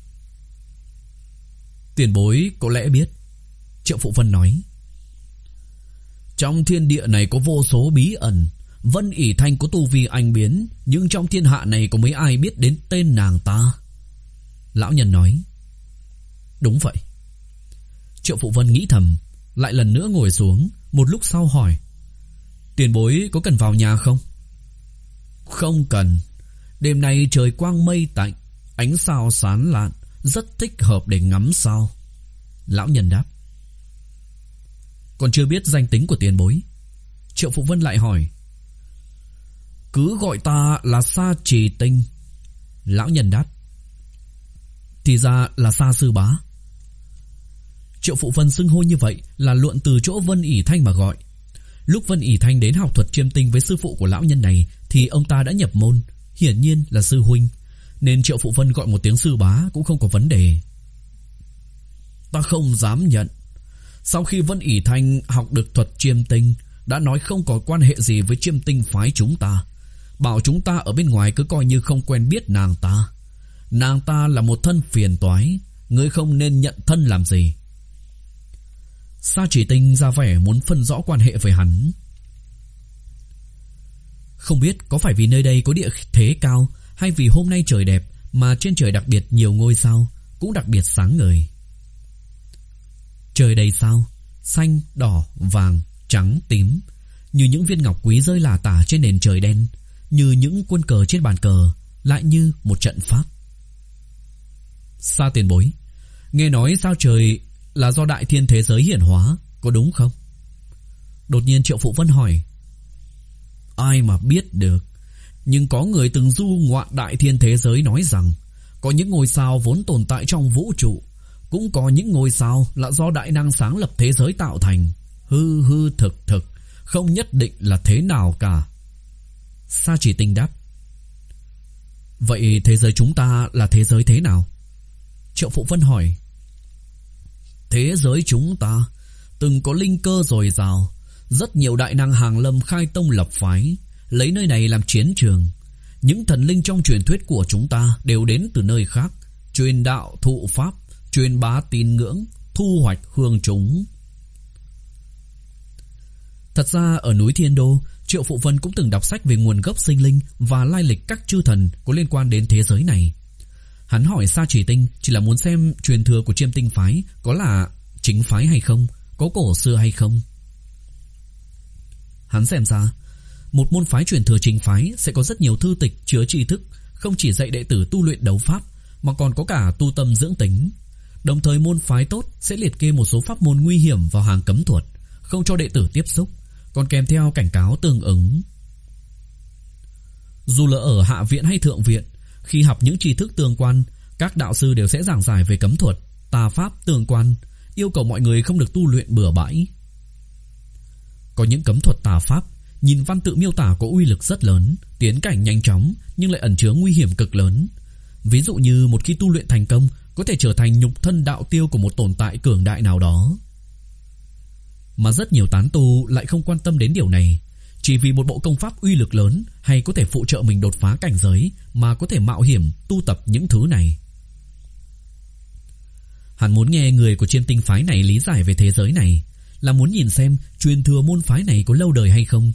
Tiền bối có lẽ biết. Triệu Phụ Vân nói. Trong thiên địa này có vô số bí ẩn. Vân ỉ Thanh có tu vi anh biến, nhưng trong thiên hạ này có mấy ai biết đến tên nàng ta? Lão nhân nói. Đúng vậy. Triệu Phụ Vân nghĩ thầm, lại lần nữa ngồi xuống. Một lúc sau hỏi. Tiền bối có cần vào nhà không? Không cần. Đêm nay trời quang mây tạnh, ánh sao sáng lạn, rất thích hợp để ngắm sao. Lão nhân đáp. Còn chưa biết danh tính của tiền bối. Triệu Phụ Vân lại hỏi. Cứ gọi ta là Sa Trì Tinh. Lão nhân đáp. Thì ra là Sa sư bá. Triệu Phụ Vân xưng hô như vậy là luận từ chỗ Vân ỉ Thanh mà gọi. Lúc Vân ỉ Thanh đến học thuật chiêm tinh với sư phụ của lão nhân này thì ông ta đã nhập môn, hiển nhiên là sư huynh, nên Triệu Phụ Vân gọi một tiếng sư bá cũng không có vấn đề. Ta không dám nhận. Sau khi Vân ỉ Thanh học được thuật chiêm tinh, đã nói không có quan hệ gì với chiêm tinh phái chúng ta, bảo chúng ta ở bên ngoài cứ coi như không quen biết nàng ta. Nàng ta là một thân phiền toái, ngươi không nên nhận thân làm gì. Sa Chỉ Tinh ra vẻ muốn phân rõ quan hệ với hắn. Không biết có phải vì nơi đây có địa thế cao, hay vì hôm nay trời đẹp mà trên trời đặc biệt nhiều ngôi sao, cũng đặc biệt sáng ngời. Trời đầy sao, xanh, đỏ, vàng, trắng, tím, như những viên ngọc quý rơi lả tả trên nền trời đen, như những quân cờ trên bàn cờ, lại như một trận pháp. Sa tiền bối, nghe nói sao trời là do đại thiên thế giới hiển hóa, có đúng không? Đột nhiên Triệu Phụ Vân hỏi. Ai mà biết được, nhưng có người từng du ngoạn đại thiên thế giới nói rằng có những ngôi sao vốn tồn tại trong vũ trụ, cũng có những ngôi sao là do đại năng sáng lập thế giới tạo thành. Hư hư thực thực, không nhất định là thế nào cả. Sa Chỉ Tinh đáp. Vậy thế giới chúng ta là thế giới thế nào? Triệu Phụ Vân hỏi. Thế giới chúng ta từng có linh cơ dồi dào, rất nhiều đại năng hàng lâm khai tông lập phái, lấy nơi này làm chiến trường. Những thần linh trong truyền thuyết của chúng ta đều đến từ nơi khác, truyền đạo thụ pháp, truyền bá tín ngưỡng, thu hoạch hương chúng. Thật ra ở núi Thiên Đô, Triệu Phụ Vân cũng từng đọc sách về nguồn gốc sinh linh và lai lịch các chư thần có liên quan đến thế giới này. Hắn hỏi Sa Chỉ Tinh chỉ là muốn xem truyền thừa của Chiêm Tinh phái có là chính phái hay không, có cổ xưa hay không. Hắn xem ra, một môn phái truyền thừa chính phái sẽ có rất nhiều thư tịch chứa tri thức, không chỉ dạy đệ tử tu luyện đấu pháp mà còn có cả tu tâm dưỡng tính. Đồng thời môn phái tốt sẽ liệt kê một số pháp môn nguy hiểm vào hàng cấm thuật, không cho đệ tử tiếp xúc, còn kèm theo cảnh cáo tương ứng. Dù là ở hạ viện hay thượng viện, khi học những tri thức tương quan, các đạo sư đều sẽ giảng giải về cấm thuật, tà pháp tương quan, yêu cầu mọi người không được tu luyện bừa bãi. Có những cấm thuật tà pháp, nhìn văn tự miêu tả có uy lực rất lớn, tiến cảnh nhanh chóng nhưng lại ẩn chứa nguy hiểm cực lớn. Ví dụ như một khi tu luyện thành công, có thể trở thành nhục thân đạo tiêu của một tồn tại cường đại nào đó. Mà rất nhiều tán tu lại không quan tâm đến điều này, chỉ vì một bộ công pháp uy lực lớn hay có thể phụ trợ mình đột phá cảnh giới mà có thể mạo hiểm tu tập những thứ này. Hắn muốn nghe người của Chiêm Tinh phái này lý giải về thế giới này, là muốn nhìn xem truyền thừa môn phái này có lâu đời hay không.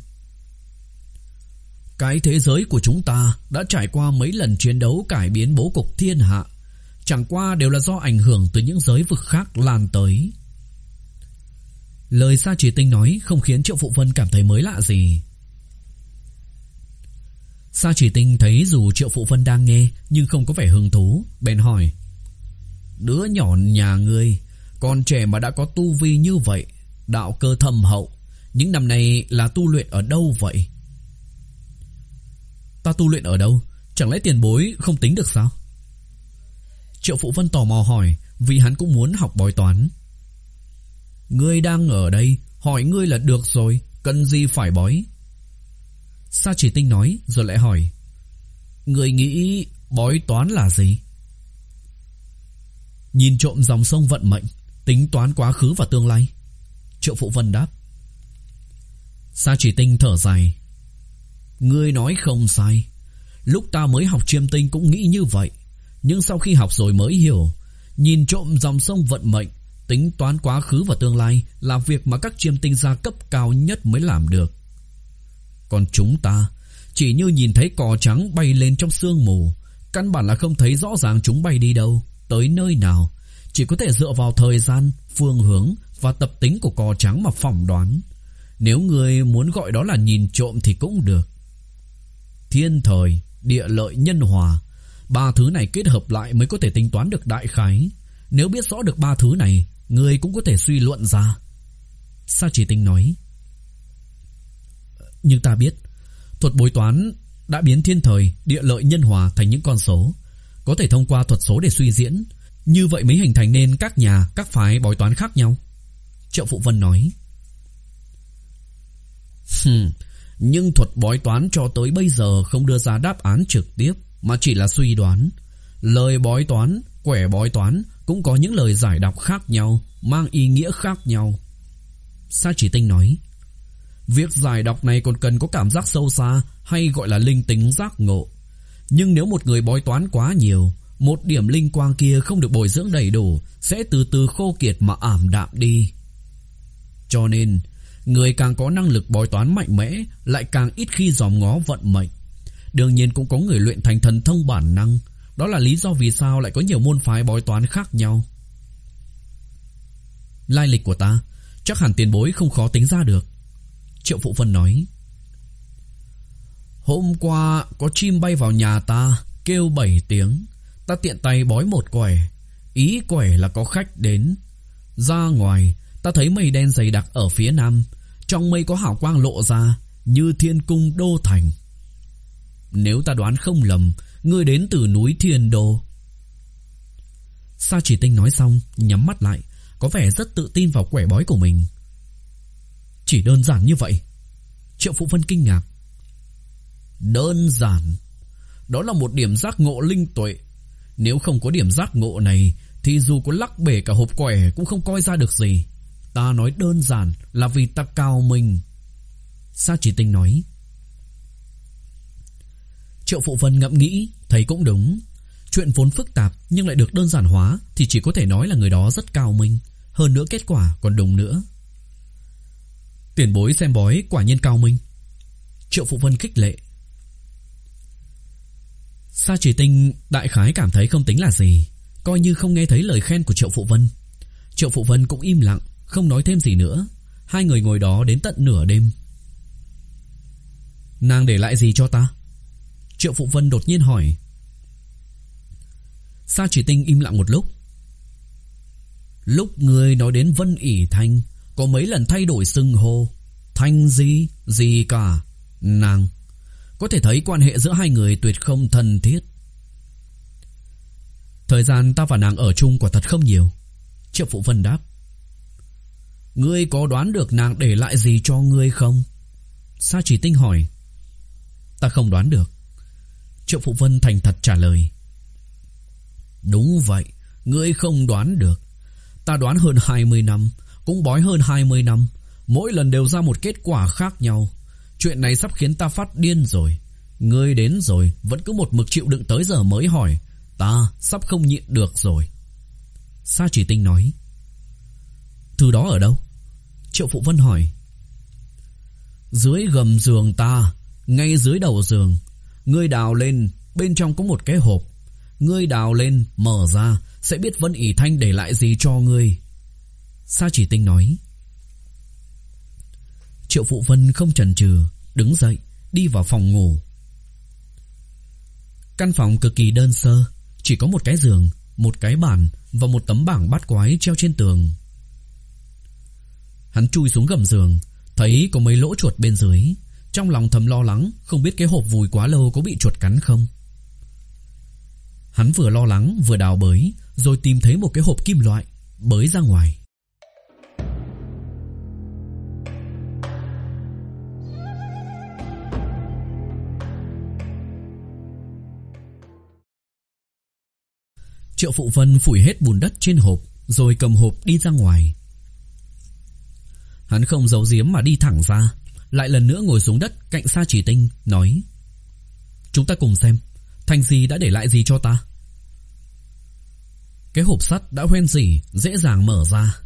Cái thế giới của chúng ta đã trải qua mấy lần chiến đấu cải biến bố cục thiên hạ, chẳng qua đều là do ảnh hưởng từ những giới vực khác lan tới. Lời Sa Chỉ Tinh nói không khiến Triệu Phụ Vân cảm thấy mới lạ gì. Sa Chỉ Tinh thấy dù Triệu Phụ Vân đang nghe nhưng không có vẻ hứng thú, bèn hỏi. Đứa nhỏ nhà ngươi còn trẻ mà đã có tu vi như vậy, đạo cơ thâm hậu, những năm này là tu luyện ở đâu vậy? Ta tu luyện ở đâu? Chẳng lẽ tiền bối không tính được sao? Triệu Phụ Vân tò mò hỏi, vì hắn cũng muốn học bói toán. Ngươi đang ở đây, hỏi ngươi là được rồi, cần gì phải bói? Sa Chỉ Tinh nói rồi lại hỏi. Ngươi nghĩ bói toán là gì? Nhìn trộm dòng sông vận mệnh, tính toán quá khứ và tương lai. Triệu Phụ Vân đáp. Sa Chỉ Tinh thở dài. Ngươi nói không sai, lúc ta mới học Chiêm Tinh cũng nghĩ như vậy, nhưng sau khi học rồi mới hiểu, nhìn trộm dòng sông vận mệnh, tính toán quá khứ và tương lai là việc mà các Chiêm Tinh gia cấp cao nhất mới làm được. Còn chúng ta chỉ như nhìn thấy cò trắng bay lên trong sương mù, căn bản là không thấy rõ ràng chúng bay đi đâu, tới nơi nào, chỉ có thể dựa vào thời gian, phương hướng và tập tính của cò trắng mà phỏng đoán. Nếu người muốn gọi đó là nhìn trộm thì cũng được. Thiên thời, địa lợi, nhân hòa, ba thứ này kết hợp lại mới có thể tính toán được đại khái. Nếu biết rõ được ba thứ này, người cũng có thể suy luận ra. Sa Chỉ Tinh nói. Nhưng ta biết, thuật bói toán đã biến thiên thời, địa lợi, nhân hòa thành những con số, có thể thông qua thuật số để suy diễn. Như vậy mới hình thành nên các nhà, các phái bói toán khác nhau. Triệu Phụ Vân nói. Hmm, nhưng thuật bói toán cho tới bây giờ không đưa ra đáp án trực tiếp, mà chỉ là suy đoán. Lời bói toán, quẻ bói toán cũng có những lời giải đọc khác nhau, mang ý nghĩa khác nhau. Sa Chỉ Tinh nói. Việc giải đọc này còn cần có cảm giác sâu xa, hay gọi là linh tính giác ngộ. Nhưng nếu một người bói toán quá nhiều, một điểm linh quang kia không được bồi dưỡng đầy đủ, sẽ từ từ khô kiệt mà ảm đạm đi. Cho nên, người càng có năng lực bói toán mạnh mẽ lại càng ít khi dòm ngó vận mệnh. Đương nhiên cũng có người luyện thành thần thông bản năng, Đó là lý do vì sao lại có nhiều môn phái bói toán khác nhau. Lai lịch của ta chắc hẳn tiền bối không khó tính ra được, Triệu Phụ Vân nói. Hôm qua có chim bay vào nhà ta, kêu bảy tiếng. Ta tiện tay bói một quẻ. Ý quẻ là có khách đến. Ra ngoài ta thấy mây đen dày đặc ở phía nam. Trong mây có hào quang lộ ra, như thiên cung đô thành. Nếu ta đoán không lầm, ngươi đến từ núi Thiên Đô. Sa Chỉ Tinh nói xong, nhắm mắt lại, có vẻ rất tự tin vào quẻ bói của mình. Chỉ đơn giản như vậy? Triệu Phụ Vân kinh ngạc. Đơn giản? Đó là một điểm giác ngộ linh tuệ. Nếu không có điểm giác ngộ này thì dù có lắc bể cả hộp quẻ cũng không coi ra được gì. Ta nói đơn giản là vì ta cao minh, Sa Chỉ Tinh nói. Triệu Phụ Vân ngẫm nghĩ, thấy cũng đúng. Chuyện vốn phức tạp nhưng lại được đơn giản hóa thì chỉ có thể nói là người đó rất cao minh. Hơn nữa kết quả còn đúng nữa. Tiền bối xem bói quả nhiên cao minh, Triệu Phụ Vân khích lệ. Sa Chỉ Tinh đại khái cảm thấy không tính là gì, coi như không nghe thấy lời khen của Triệu Phụ Vân. Triệu Phụ Vân cũng im lặng, không nói thêm gì nữa. Hai người ngồi đó đến tận nửa đêm. Nàng để lại gì cho ta? Triệu Phụ Vân đột nhiên hỏi. Sa Chỉ Tinh im lặng một lúc. Lúc người nói đến Vân ỷ Thanh, có mấy lần thay đổi xưng hô. Thanh gì, gì cả, nàng. Có thể thấy quan hệ giữa hai người tuyệt không thân thiết. Thời gian ta và nàng ở chung quả thật không nhiều, Triệu Phụ Vân đáp. Ngươi có đoán được nàng để lại gì cho ngươi không? Sa Chỉ Tinh hỏi. Ta không đoán được, Triệu Phụ Vân thành thật trả lời. Đúng vậy, ngươi không đoán được. Ta đoán hơn hai mươi năm, cũng bói hơn hai mươi năm, mỗi lần đều ra một kết quả khác nhau. Chuyện này sắp khiến ta phát điên rồi. Ngươi đến rồi vẫn cứ một mực chịu đựng tới giờ mới hỏi. Ta sắp không nhịn được rồi, Sa Chỉ Tinh nói. Thứ đó ở đâu? Triệu Phụ Vân hỏi. Dưới gầm giường ta, ngay dưới đầu giường. Ngươi đào lên, bên trong có một cái hộp. Ngươi đào lên, mở ra, sẽ biết Vân ỷ Thanh để lại gì cho ngươi, Sa Chỉ Tinh nói. Triệu Phụ Vân không chần chừ, đứng dậy, đi vào phòng ngủ. Căn phòng cực kỳ đơn sơ, chỉ có một cái giường, một cái bàn và một tấm bảng bát quái treo trên tường. Hắn chui xuống gầm giường, thấy có mấy lỗ chuột bên dưới, trong lòng thầm lo lắng, không biết cái hộp vùi quá lâu có bị chuột cắn không. Hắn vừa lo lắng vừa đào bới, rồi tìm thấy một cái hộp kim loại, bới ra ngoài. Triệu Phụ Vân phủi hết bùn đất trên hộp, rồi cầm hộp đi ra ngoài. Hắn không giấu giếm mà đi thẳng ra, lại lần nữa ngồi xuống đất cạnh Sa Chỉ Tinh, nói. Chúng ta cùng xem, Thanh Di đã để lại gì cho ta. Cái hộp sắt đã hoen rỉ, dễ dàng mở ra.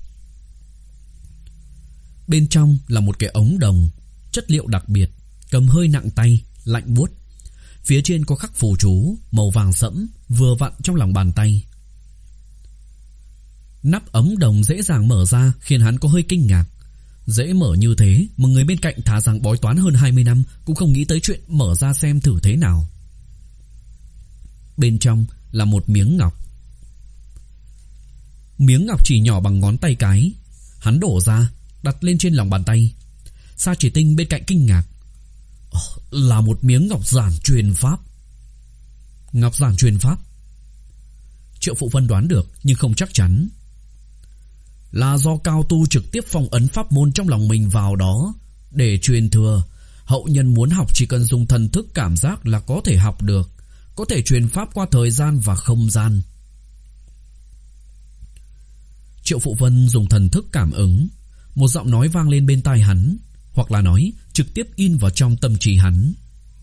Bên trong là một cái ống đồng, chất liệu đặc biệt, cầm hơi nặng tay, lạnh buốt. Phía trên có khắc phù chú màu vàng sẫm, vừa vặn trong lòng bàn tay. Nắp ống đồng dễ dàng mở ra khiến hắn có hơi kinh ngạc. Dễ mở như thế mà người bên cạnh thà rằng bói toán hơn hai mươi năm cũng không nghĩ tới chuyện mở ra xem thử thế nào. Bên trong là một miếng ngọc. Miếng ngọc chỉ nhỏ bằng ngón tay cái. Hắn đổ ra, đặt lên trên lòng bàn tay. Sa Chỉ Tinh bên cạnh kinh ngạc. Oh, là một miếng ngọc giản truyền pháp. Ngọc giản truyền pháp? Triệu Phụ Vân đoán được nhưng không chắc chắn. Là do cao tu trực tiếp phong ấn pháp môn trong lòng mình vào đó để truyền thừa. Hậu nhân muốn học chỉ cần dùng thần thức cảm giác là có thể học được. Có thể truyền pháp qua thời gian và không gian. Triệu Phụ Vân dùng thần thức cảm ứng. Một giọng nói vang lên bên tai hắn, hoặc là nói trực tiếp in vào trong tâm trí hắn.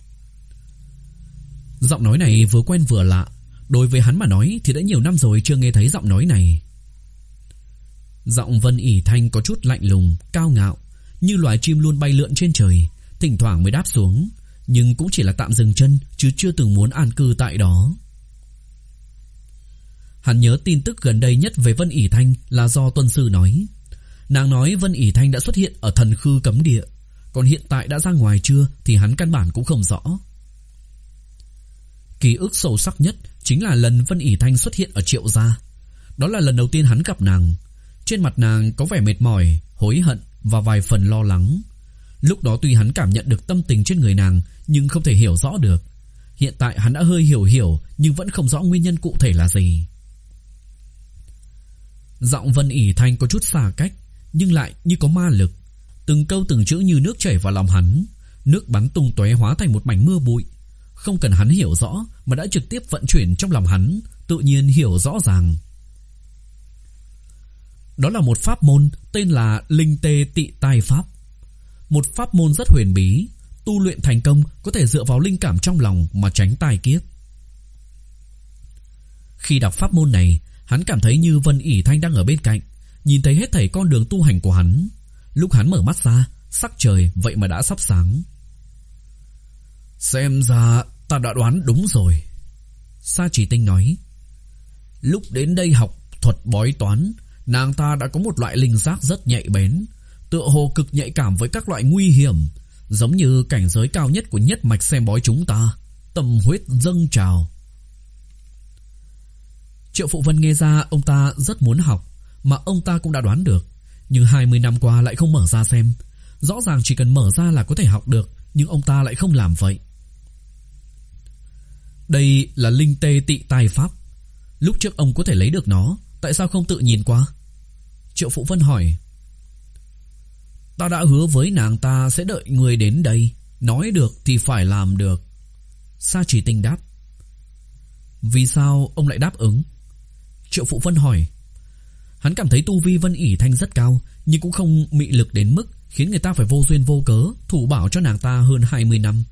Giọng nói này vừa quen vừa lạ. Đối với hắn mà nói thì đã nhiều năm rồi chưa nghe thấy giọng nói này. Giọng Vân ỷ Thanh có chút lạnh lùng, cao ngạo, như loài chim luôn bay lượn trên trời, thỉnh thoảng mới đáp xuống, nhưng cũng chỉ là tạm dừng chân chứ chưa từng muốn an cư tại đó. Hắn nhớ tin tức gần đây nhất về Vân ỷ Thanh là do tuân sư nói. Nàng nói Vân ỷ Thanh đã xuất hiện ở thần khư cấm địa, còn hiện tại đã ra ngoài chưa thì hắn căn bản cũng không rõ. Ký ức sâu sắc nhất chính là lần Vân ỷ Thanh xuất hiện ở Triệu gia. Đó là lần đầu tiên hắn gặp nàng. Trên mặt nàng có vẻ mệt mỏi, hối hận và vài phần lo lắng. Lúc đó tuy hắn cảm nhận được tâm tình trên người nàng, nhưng không thể hiểu rõ được. Hiện tại hắn đã hơi hiểu hiểu, nhưng vẫn không rõ nguyên nhân cụ thể là gì. Giọng Vân ỷ Thanh có chút xa cách, nhưng lại như có ma lực. Từng câu từng chữ như nước chảy vào lòng hắn. Nước bắn tung tóe hóa thành một mảnh mưa bụi. Không cần hắn hiểu rõ mà đã trực tiếp vận chuyển trong lòng hắn, tự nhiên hiểu rõ ràng. Đó là một pháp môn tên là Linh Tê Tị Tai Pháp. Một pháp môn rất huyền bí, tu luyện thành công có thể dựa vào linh cảm trong lòng mà tránh tai kiếp. Khi đọc pháp môn này, hắn cảm thấy như Vân ỷ Thanh đang ở bên cạnh, nhìn thấy hết thảy con đường tu hành của hắn. Lúc hắn mở mắt ra, sắc trời vậy mà đã sắp sáng. Xem ra ta đã đoán đúng rồi, Sa Chỉ Tinh nói. Lúc đến đây học thuật bói toán, nàng ta đã có một loại linh giác rất nhạy bén, tựa hồ cực nhạy cảm với các loại nguy hiểm, giống như cảnh giới cao nhất của nhất mạch xem bói chúng ta, tâm huyết dâng trào. Triệu Phụ Vân nghe ra ông ta rất muốn học, mà ông ta cũng đã đoán được, nhưng hai mươi năm qua lại không mở ra xem. Rõ ràng chỉ cần mở ra là có thể học được, nhưng ông ta lại không làm vậy. Đây là Linh Tê Tị Tai Pháp. Lúc trước ông có thể lấy được nó, tại sao không tự nhìn qua? Triệu Phụ Vân hỏi. Ta đã hứa với nàng ta sẽ đợi người đến đây, nói được thì phải làm được, Sa Chỉ Tinh đáp. Vì sao ông lại đáp ứng? Triệu Phụ Vân hỏi. Hắn cảm thấy tu vi Vân ỷ Thanh rất cao, nhưng cũng không mị lực đến mức khiến người ta phải vô duyên vô cớ thủ bảo cho nàng ta hơn hai mươi năm.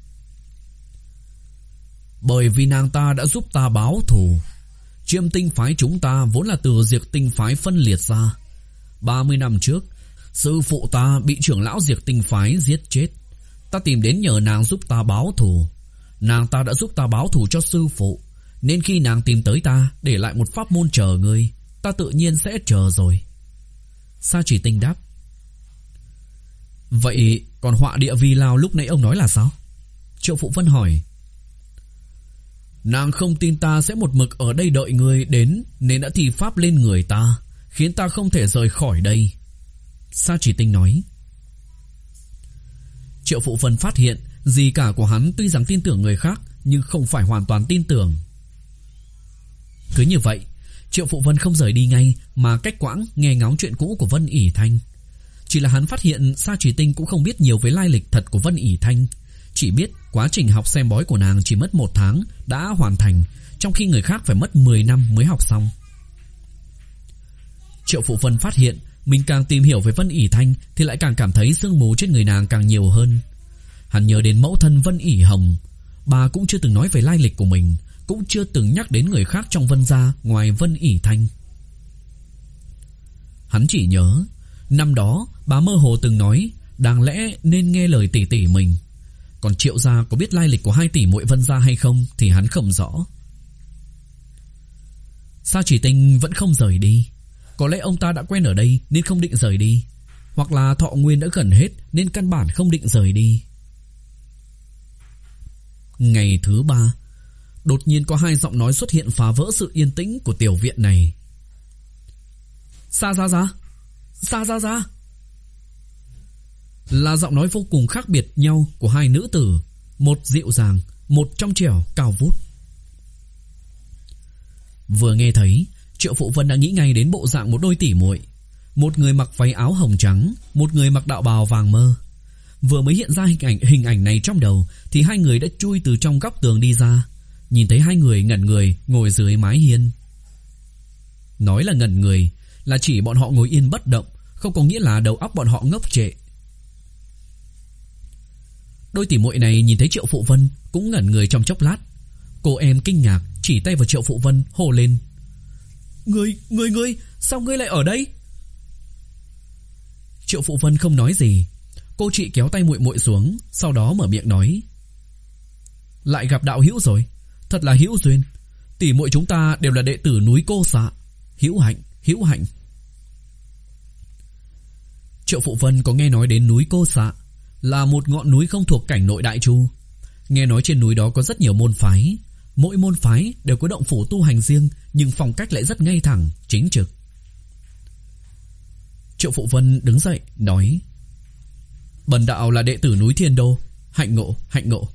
Bởi vì nàng ta đã giúp ta báo thù. Chiêm Tinh phái chúng ta vốn là từ Diệt Tinh phái phân liệt ra. ba mươi năm trước, sư phụ ta bị trưởng lão Diệt Tinh phái giết chết. Ta tìm đến nhờ nàng giúp ta báo thù. Nàng ta đã giúp ta báo thù cho sư phụ, nên khi nàng tìm tới ta để lại một pháp môn chờ ngươi, ta tự nhiên sẽ chờ rồi, Sa Chỉ Tinh đáp. Vậy còn họa địa vi lao lúc nãy ông nói là sao? Triệu Phụ Vân hỏi. Nàng không tin ta sẽ một mực ở đây đợi ngươi đến, nên đã thi pháp lên người ta, khiến ta không thể rời khỏi đây, Sa Chỉ Tinh nói. Triệu Phụ Vân phát hiện dì cả của hắn tuy rằng tin tưởng người khác, nhưng không phải hoàn toàn tin tưởng. Cứ như vậy, Triệu Phụ Vân không rời đi ngay, mà cách quãng nghe ngóng chuyện cũ của Vân ỷ Thanh. Chỉ là hắn phát hiện Sa Chỉ Tinh cũng không biết nhiều về lai lịch thật của Vân ỷ Thanh, chỉ biết quá trình học xem bói của nàng chỉ mất một tháng đã hoàn thành, trong khi người khác phải mất mười năm mới học xong. Triệu Phụ Vân phát hiện mình càng tìm hiểu về Vân ỷ Thanh thì lại càng cảm thấy sương mù trên người nàng càng nhiều hơn. Hắn nhớ đến mẫu thân Vân ỷ Hồng, bà cũng chưa từng nói về lai lịch của mình, cũng chưa từng nhắc đến người khác trong Vân gia ngoài Vân ỷ Thanh. Hắn chỉ nhớ năm đó bà mơ hồ từng nói đáng lẽ nên nghe lời tỷ tỷ mình. Còn Triệu gia có biết lai lịch của hai tỷ muội Vân gia hay không thì hắn không rõ. Sa Chỉ Tinh vẫn không rời đi. Có lẽ ông ta đã quen ở đây nên không định rời đi, hoặc là thọ nguyên đã gần hết nên căn bản không định rời đi. Ngày thứ ba, đột nhiên có hai giọng nói xuất hiện phá vỡ sự yên tĩnh của tiểu viện này. Sa ra ra, Sa ra ra. Là giọng nói vô cùng khác biệt nhau của hai nữ tử, một dịu dàng, một trong trẻo cao vút. Vừa nghe thấy, Triệu Phụ Vân đã nghĩ ngay đến bộ dạng một đôi tỷ muội, một người mặc váy áo hồng trắng, một người mặc đạo bào vàng mơ. Vừa mới hiện ra hình ảnh hình ảnh này trong đầu thì hai người đã chui từ trong góc tường đi ra. Nhìn thấy hai người ngẩn người ngồi dưới mái hiên. Nói là ngẩn người là chỉ bọn họ ngồi yên bất động, không có nghĩa là đầu óc bọn họ ngốc trệ. Đôi tỷ muội này nhìn thấy Triệu Phụ Vân cũng ngẩn người trong chốc lát. Cô em kinh ngạc chỉ tay vào Triệu Phụ Vân hô lên: Ngươi, ngươi, ngươi, sao ngươi lại ở đây? Triệu Phụ Vân không nói gì. Cô chị kéo tay muội muội xuống, sau đó mở miệng nói: Lại gặp đạo hữu rồi, thật là hữu duyên. Tỷ muội chúng ta đều là đệ tử núi Cô Xạ. Hữu hạnh, hữu hạnh. Triệu Phụ Vân có nghe nói đến núi Cô Xạ, là một ngọn núi không thuộc cảnh nội Đại Chu. Nghe nói trên núi đó có rất nhiều môn phái, mỗi môn phái đều có động phủ tu hành riêng, nhưng phong cách lại rất ngay thẳng, chính trực. Triệu Phụ Vân đứng dậy nói: Bần đạo là đệ tử núi Thiên Đô. Hạnh ngộ, hạnh ngộ.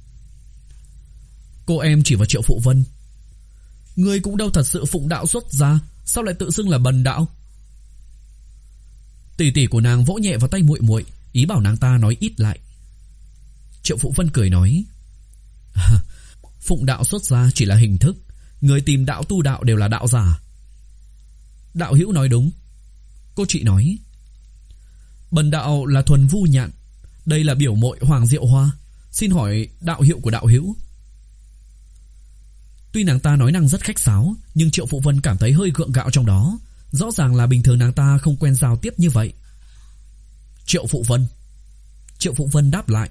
Cô em chỉ vào Triệu Phụ Vân: Ngươi cũng đâu thật sự phụng đạo xuất gia, sao lại tự xưng là bần đạo? Tỷ tỷ của nàng vỗ nhẹ vào tay muội muội, ý bảo nàng ta nói ít lại. Triệu Phụ Vân cười nói: Phụng đạo xuất gia chỉ là hình thức, người tìm đạo tu đạo đều là đạo giả. Đạo hữu nói đúng. Cô chị nói: Bần đạo là Thuần Vu Nhạn, đây là biểu muội Hoàng Diệu Hoa, xin hỏi đạo hiệu của đạo hữu. Tuy nàng ta nói năng rất khách sáo, nhưng Triệu Phụ Vân cảm thấy hơi gượng gạo trong đó. Rõ ràng là bình thường nàng ta không quen giao tiếp như vậy. Triệu Phụ Vân. Triệu Phụ Vân đáp lại.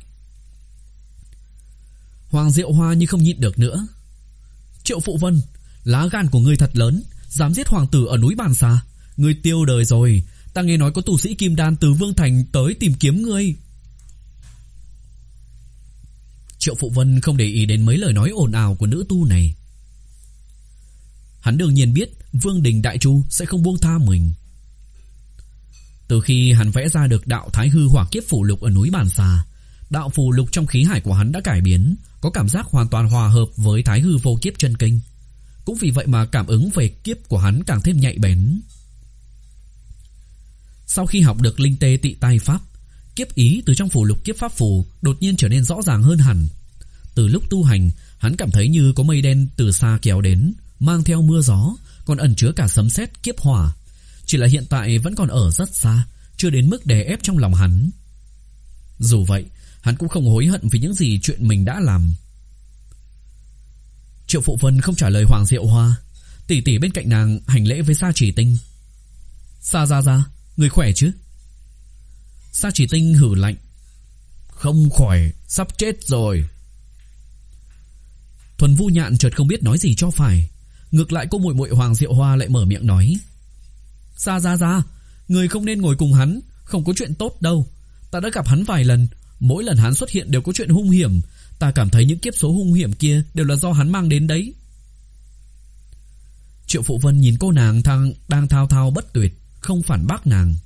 Hoàng Diệu Hoa như không nhịn được nữa: Triệu Phụ Vân, lá gan của ngươi thật lớn, dám giết hoàng tử ở núi Bàn Xà. Ngươi tiêu đời rồi, ta nghe nói có tu sĩ kim đan từ Vương Thành tới tìm kiếm ngươi. Triệu Phụ Vân không để ý đến mấy lời nói ồn ào của nữ tu này. Hắn đương nhiên biết Vương Đình Đại Chu sẽ không buông tha mình. Từ khi hắn vẽ ra được đạo Thái Hư Hỏa Kiếp Phù Lục ở núi Bàn Xà, đạo phù lục trong khí hải của hắn đã cải biến, có cảm giác hoàn toàn hòa hợp với Thái Hư Vô Kiếp chân kinh. Cũng vì vậy mà cảm ứng về kiếp của hắn càng thêm nhạy bén. Sau khi học được linh tê tị tai pháp, kiếp ý từ trong phù lục kiếp pháp phù đột nhiên trở nên rõ ràng hơn hẳn. Từ lúc tu hành, hắn cảm thấy như có mây đen từ xa kéo đến, mang theo mưa gió, còn ẩn chứa cả sấm sét kiếp hỏa. Chỉ là hiện tại vẫn còn ở rất xa, chưa đến mức đè ép trong lòng hắn. Dù vậy, hắn cũng không hối hận vì những gì chuyện mình đã làm. Triệu Phụ Vân không trả lời Hoàng Diệu Hoa. Tỷ tỷ bên cạnh nàng hành lễ với Sa Chỉ Tinh. Sa ra ra, người khỏe chứ? Sa Chỉ Tinh hử lạnh: Không khỏe, sắp chết rồi. Thuần Vu Nhạn chợt không biết nói gì cho phải. Ngược lại cô muội muội Hoàng Diệu Hoa lại mở miệng nói: Sa ra ra, người không nên ngồi cùng hắn, không có chuyện tốt đâu. Ta đã gặp hắn vài lần, mỗi lần hắn xuất hiện đều có chuyện hung hiểm. Ta cảm thấy những kiếp số hung hiểm kia đều là do hắn mang đến đấy. Triệu Phụ Vân nhìn cô nàng thang đang thao thao bất tuyệt, không phản bác nàng.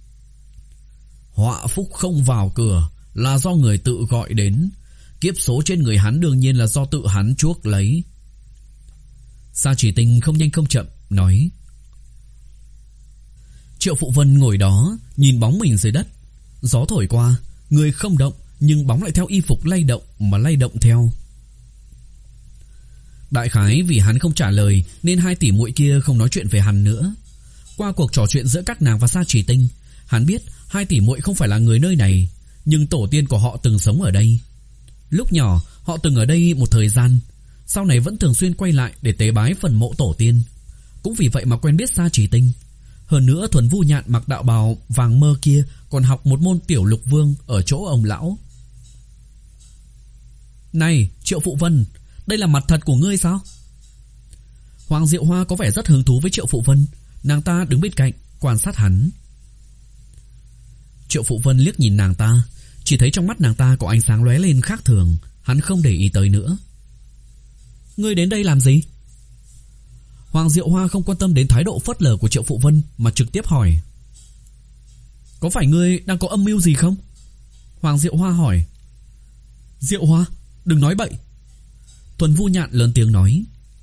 Họa phúc không vào cửa là do người tự gọi đến, kiếp số trên người hắn đương nhiên là do tự hắn chuốc lấy. Sa Chỉ Tinh không nhanh không chậm nói. Triệu Phụ Vân ngồi đó nhìn bóng mình dưới đất. Gió thổi qua, người không động, nhưng bóng lại theo y phục lay động mà lay động theo. Đại khái vì hắn không trả lời nên hai tỷ muội kia không nói chuyện về hắn nữa. Qua cuộc trò chuyện giữa các nàng và Sa Chỉ Tinh, hắn biết hai tỷ muội không phải là người nơi này, nhưng tổ tiên của họ từng sống ở đây. Lúc nhỏ họ từng ở đây một thời gian, sau này vẫn thường xuyên quay lại để tế bái phần mộ tổ tiên. Cũng vì vậy mà quen biết Sa Chỉ Tinh. Hơn nữa Thuần Vu Nhạn mặc đạo bào vàng mơ kia còn học một môn tiểu lục vương ở chỗ ông lão. Này Triệu Phụ Vân, đây là mặt thật của ngươi sao? Hoàng Diệu Hoa có vẻ rất hứng thú với Triệu Phụ Vân. Nàng ta đứng bên cạnh quan sát hắn. Triệu Phụ Vân liếc nhìn nàng ta, chỉ thấy trong mắt nàng ta có ánh sáng lóe lên khác thường. Hắn không để ý tới nữa. Ngươi đến đây làm gì? Hoàng Diệu Hoa không quan tâm đến thái độ phớt lờ của Triệu Phụ Vân mà trực tiếp hỏi. Có phải ngươi đang có âm mưu gì không? Hoàng Diệu Hoa hỏi. Diệu Hoa, đừng nói bậy. Thuần Vu Nhạn lớn tiếng nói.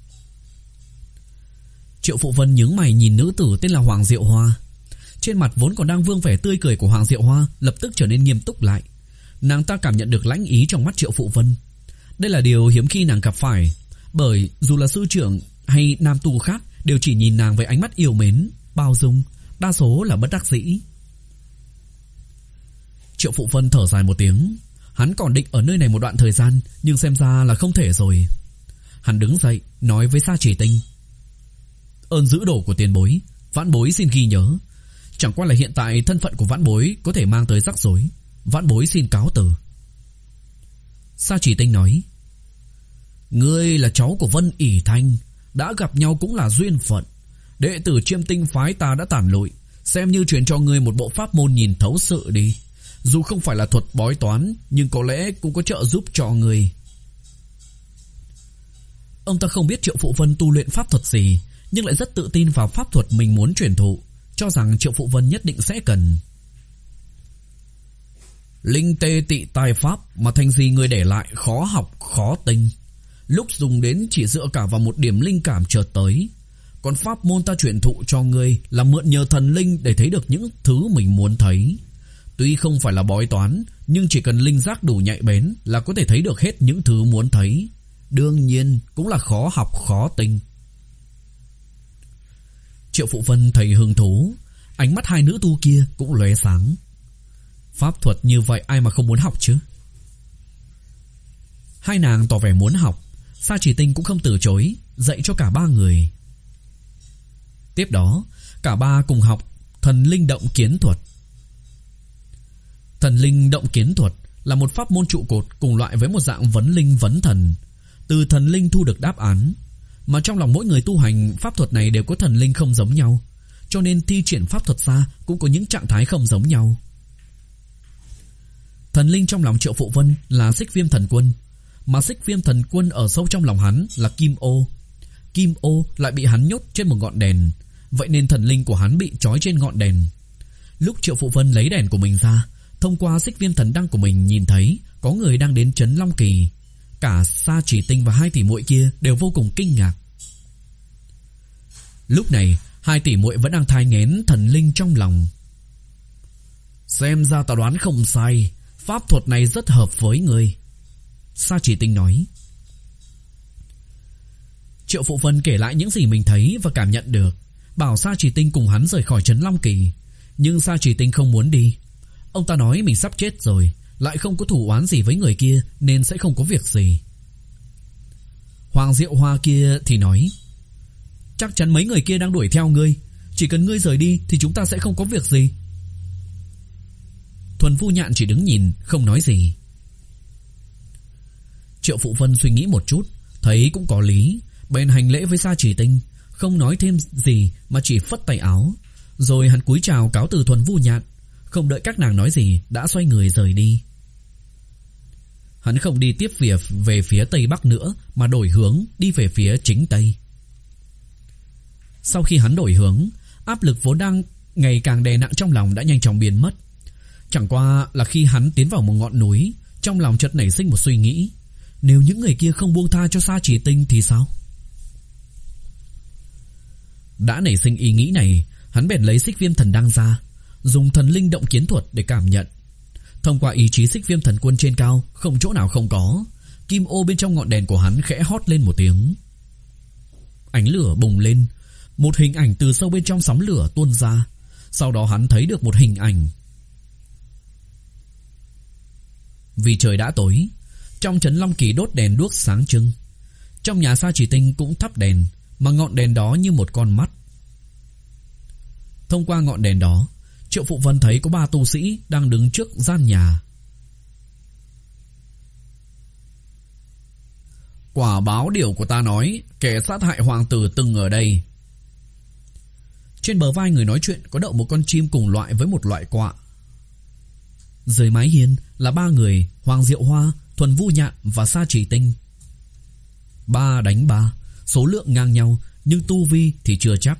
Triệu Phụ Vân nhướng mày nhìn nữ tử tên là Hoàng Diệu Hoa. Trên mặt vốn còn đang vương vẻ tươi cười của Hoàng Diệu Hoa lập tức trở nên nghiêm túc lại. Nàng ta cảm nhận được lãnh ý trong mắt Triệu Phụ Vân. Đây là điều hiếm khi nàng gặp phải, bởi dù là sư trưởng hay nam tu khác đều chỉ nhìn nàng với ánh mắt yêu mến, bao dung, đa số là bất đắc dĩ. Triệu Phụ Vân thở dài một tiếng. Hắn còn định ở nơi này một đoạn thời gian, nhưng xem ra là không thể rồi. Hắn đứng dậy nói với Sa Chỉ Tinh. Ơn giữ đồ của tiền bối, vãn bối xin ghi nhớ. Chẳng qua là hiện tại thân phận của vãn bối có thể mang tới rắc rối, vãn bối xin cáo từ. Sa Chỉ Tinh nói. Ngươi là cháu của Vân ỷ Thanh, đã gặp nhau cũng là duyên phận. Đệ tử Chiêm Tinh phái ta đã tản lụi, xem như truyền cho ngươi một bộ pháp môn nhìn thấu sự đi. Dù không phải là thuật bói toán, nhưng có lẽ cũng có trợ giúp cho ngươi. Ông ta không biết Triệu Phụ Vân tu luyện pháp thuật gì, nhưng lại rất tự tin vào pháp thuật mình muốn truyền thụ, cho rằng Triệu Phụ Vân nhất định sẽ cần. Linh tê tị tài pháp mà thành gì người để lại khó học khó tinh, lúc dùng đến chỉ dựa cả vào một điểm linh cảm chợt tới. Còn pháp môn ta truyền thụ cho ngươi là mượn nhờ thần linh để thấy được những thứ mình muốn thấy. Tuy không phải là bói toán, nhưng chỉ cần linh giác đủ nhạy bén là có thể thấy được hết những thứ muốn thấy. Đương nhiên cũng là khó học khó tinh. Triệu Phụ Vân thấy hứng thú, ánh mắt hai nữ tu kia cũng lóe sáng. Pháp thuật như vậy ai mà không muốn học chứ? Hai nàng tỏ vẻ muốn học, Sa Chỉ Tinh cũng không từ chối, dạy cho cả ba người. Tiếp đó, cả ba cùng học thần linh động kiến thuật. Thần linh động kiến thuật là một pháp môn trụ cột cùng loại với một dạng vấn linh vấn thần. Từ thần linh thu được đáp án, mà trong lòng mỗi người tu hành pháp thuật này đều có thần linh không giống nhau, cho nên thi triển pháp thuật ra cũng có những trạng thái không giống nhau. Thần linh trong lòng Triệu Phụ Vân là Xích Viêm Thần Quân, mà Xích Viêm Thần Quân ở sâu trong lòng hắn là Kim Ô. Kim Ô lại bị hắn nhốt trên một ngọn đèn, vậy nên thần linh của hắn bị trói trên ngọn đèn. Lúc Triệu Phụ Vân lấy đèn của mình ra, thông qua Xích Viêm Thần Đăng của mình nhìn thấy có người đang đến trấn Long Kỳ. Cả Sa Chỉ Tinh và hai tỷ muội kia đều vô cùng kinh ngạc. Lúc này hai tỷ muội vẫn đang thai nghén thần linh trong lòng. Xem ra ta đoán không sai, pháp thuật này rất hợp với ngươi, Sa Chỉ Tinh nói. Triệu Phụ Vân kể lại những gì mình thấy và cảm nhận được, bảo Sa Chỉ Tinh cùng hắn rời khỏi trấn Long Kỳ. Nhưng Sa Chỉ Tinh không muốn đi. Ông ta nói mình sắp chết rồi, lại không có thù oán gì với người kia, nên sẽ không có việc gì. Hoàng Diệu Hoa kia thì nói, chắc chắn mấy người kia đang đuổi theo ngươi, chỉ cần ngươi rời đi thì chúng ta sẽ không có việc gì. Thuần Vu Nhạn chỉ đứng nhìn, không nói gì. Triệu Phụ Vân suy nghĩ một chút, thấy cũng có lý, bèn hành lễ với Sa Chỉ Tinh, không nói thêm gì mà chỉ phất tay áo. Rồi hắn cúi chào cáo từ Thuần Vu Nhạn, không đợi các nàng nói gì đã xoay người rời đi. Hắn không đi tiếp về, về phía Tây Bắc nữa, mà đổi hướng đi về phía chính Tây. Sau khi hắn đổi hướng, áp lực vốn đang ngày càng đè nặng trong lòng đã nhanh chóng biến mất. Chẳng qua là khi hắn tiến vào một ngọn núi, trong lòng chợt nảy sinh một suy nghĩ, nếu những người kia không buông tha cho Sa Chỉ Tinh thì sao? Đã nảy sinh ý nghĩ này, hắn bèn lấy Xích Viêm Thần Đăng ra, dùng thần linh động kiến thuật để cảm nhận. Thông qua ý chí Xích Viêm Thần Quân trên cao, không chỗ nào không có, kim ô bên trong ngọn đèn của hắn khẽ hót lên một tiếng. Ánh lửa bùng lên, một hình ảnh từ sâu bên trong sóng lửa tuôn ra. Sau đó hắn thấy được một hình ảnh. Vì trời đã tối, trong trấn Long Kỳ đốt đèn đuốc sáng trưng. Trong nhà Sa Chỉ Tinh cũng thắp đèn, mà ngọn đèn đó như một con mắt. Thông qua ngọn đèn đó, Triệu Phụ Vân thấy có ba tu sĩ đang đứng trước gian nhà. Quả báo điều của ta nói, kẻ sát hại hoàng tử từng ở đây. Trên bờ vai người nói chuyện có đậu một con chim cùng loại với một loại quạ. Dưới mái hiên là ba người, Hoàng Diệu Hoa, Thuần Vu Nhạn và Sa Chỉ Tinh. Ba đánh ba, số lượng ngang nhau, nhưng tu vi thì chưa chắc.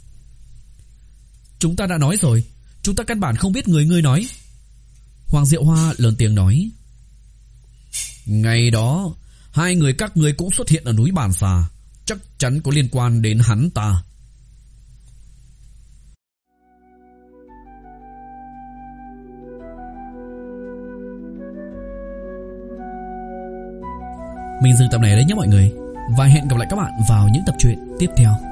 Chúng ta đã nói rồi, chúng ta căn bản không biết người ngươi nói. Hoàng Diệu Hoa lớn tiếng nói. Ngày đó, hai người các ngươi cũng xuất hiện ở núi Bản Xà, chắc chắn có liên quan đến hắn ta. Mình dừng tập này đấy nhé mọi người, và hẹn gặp lại các bạn vào những tập truyện tiếp theo.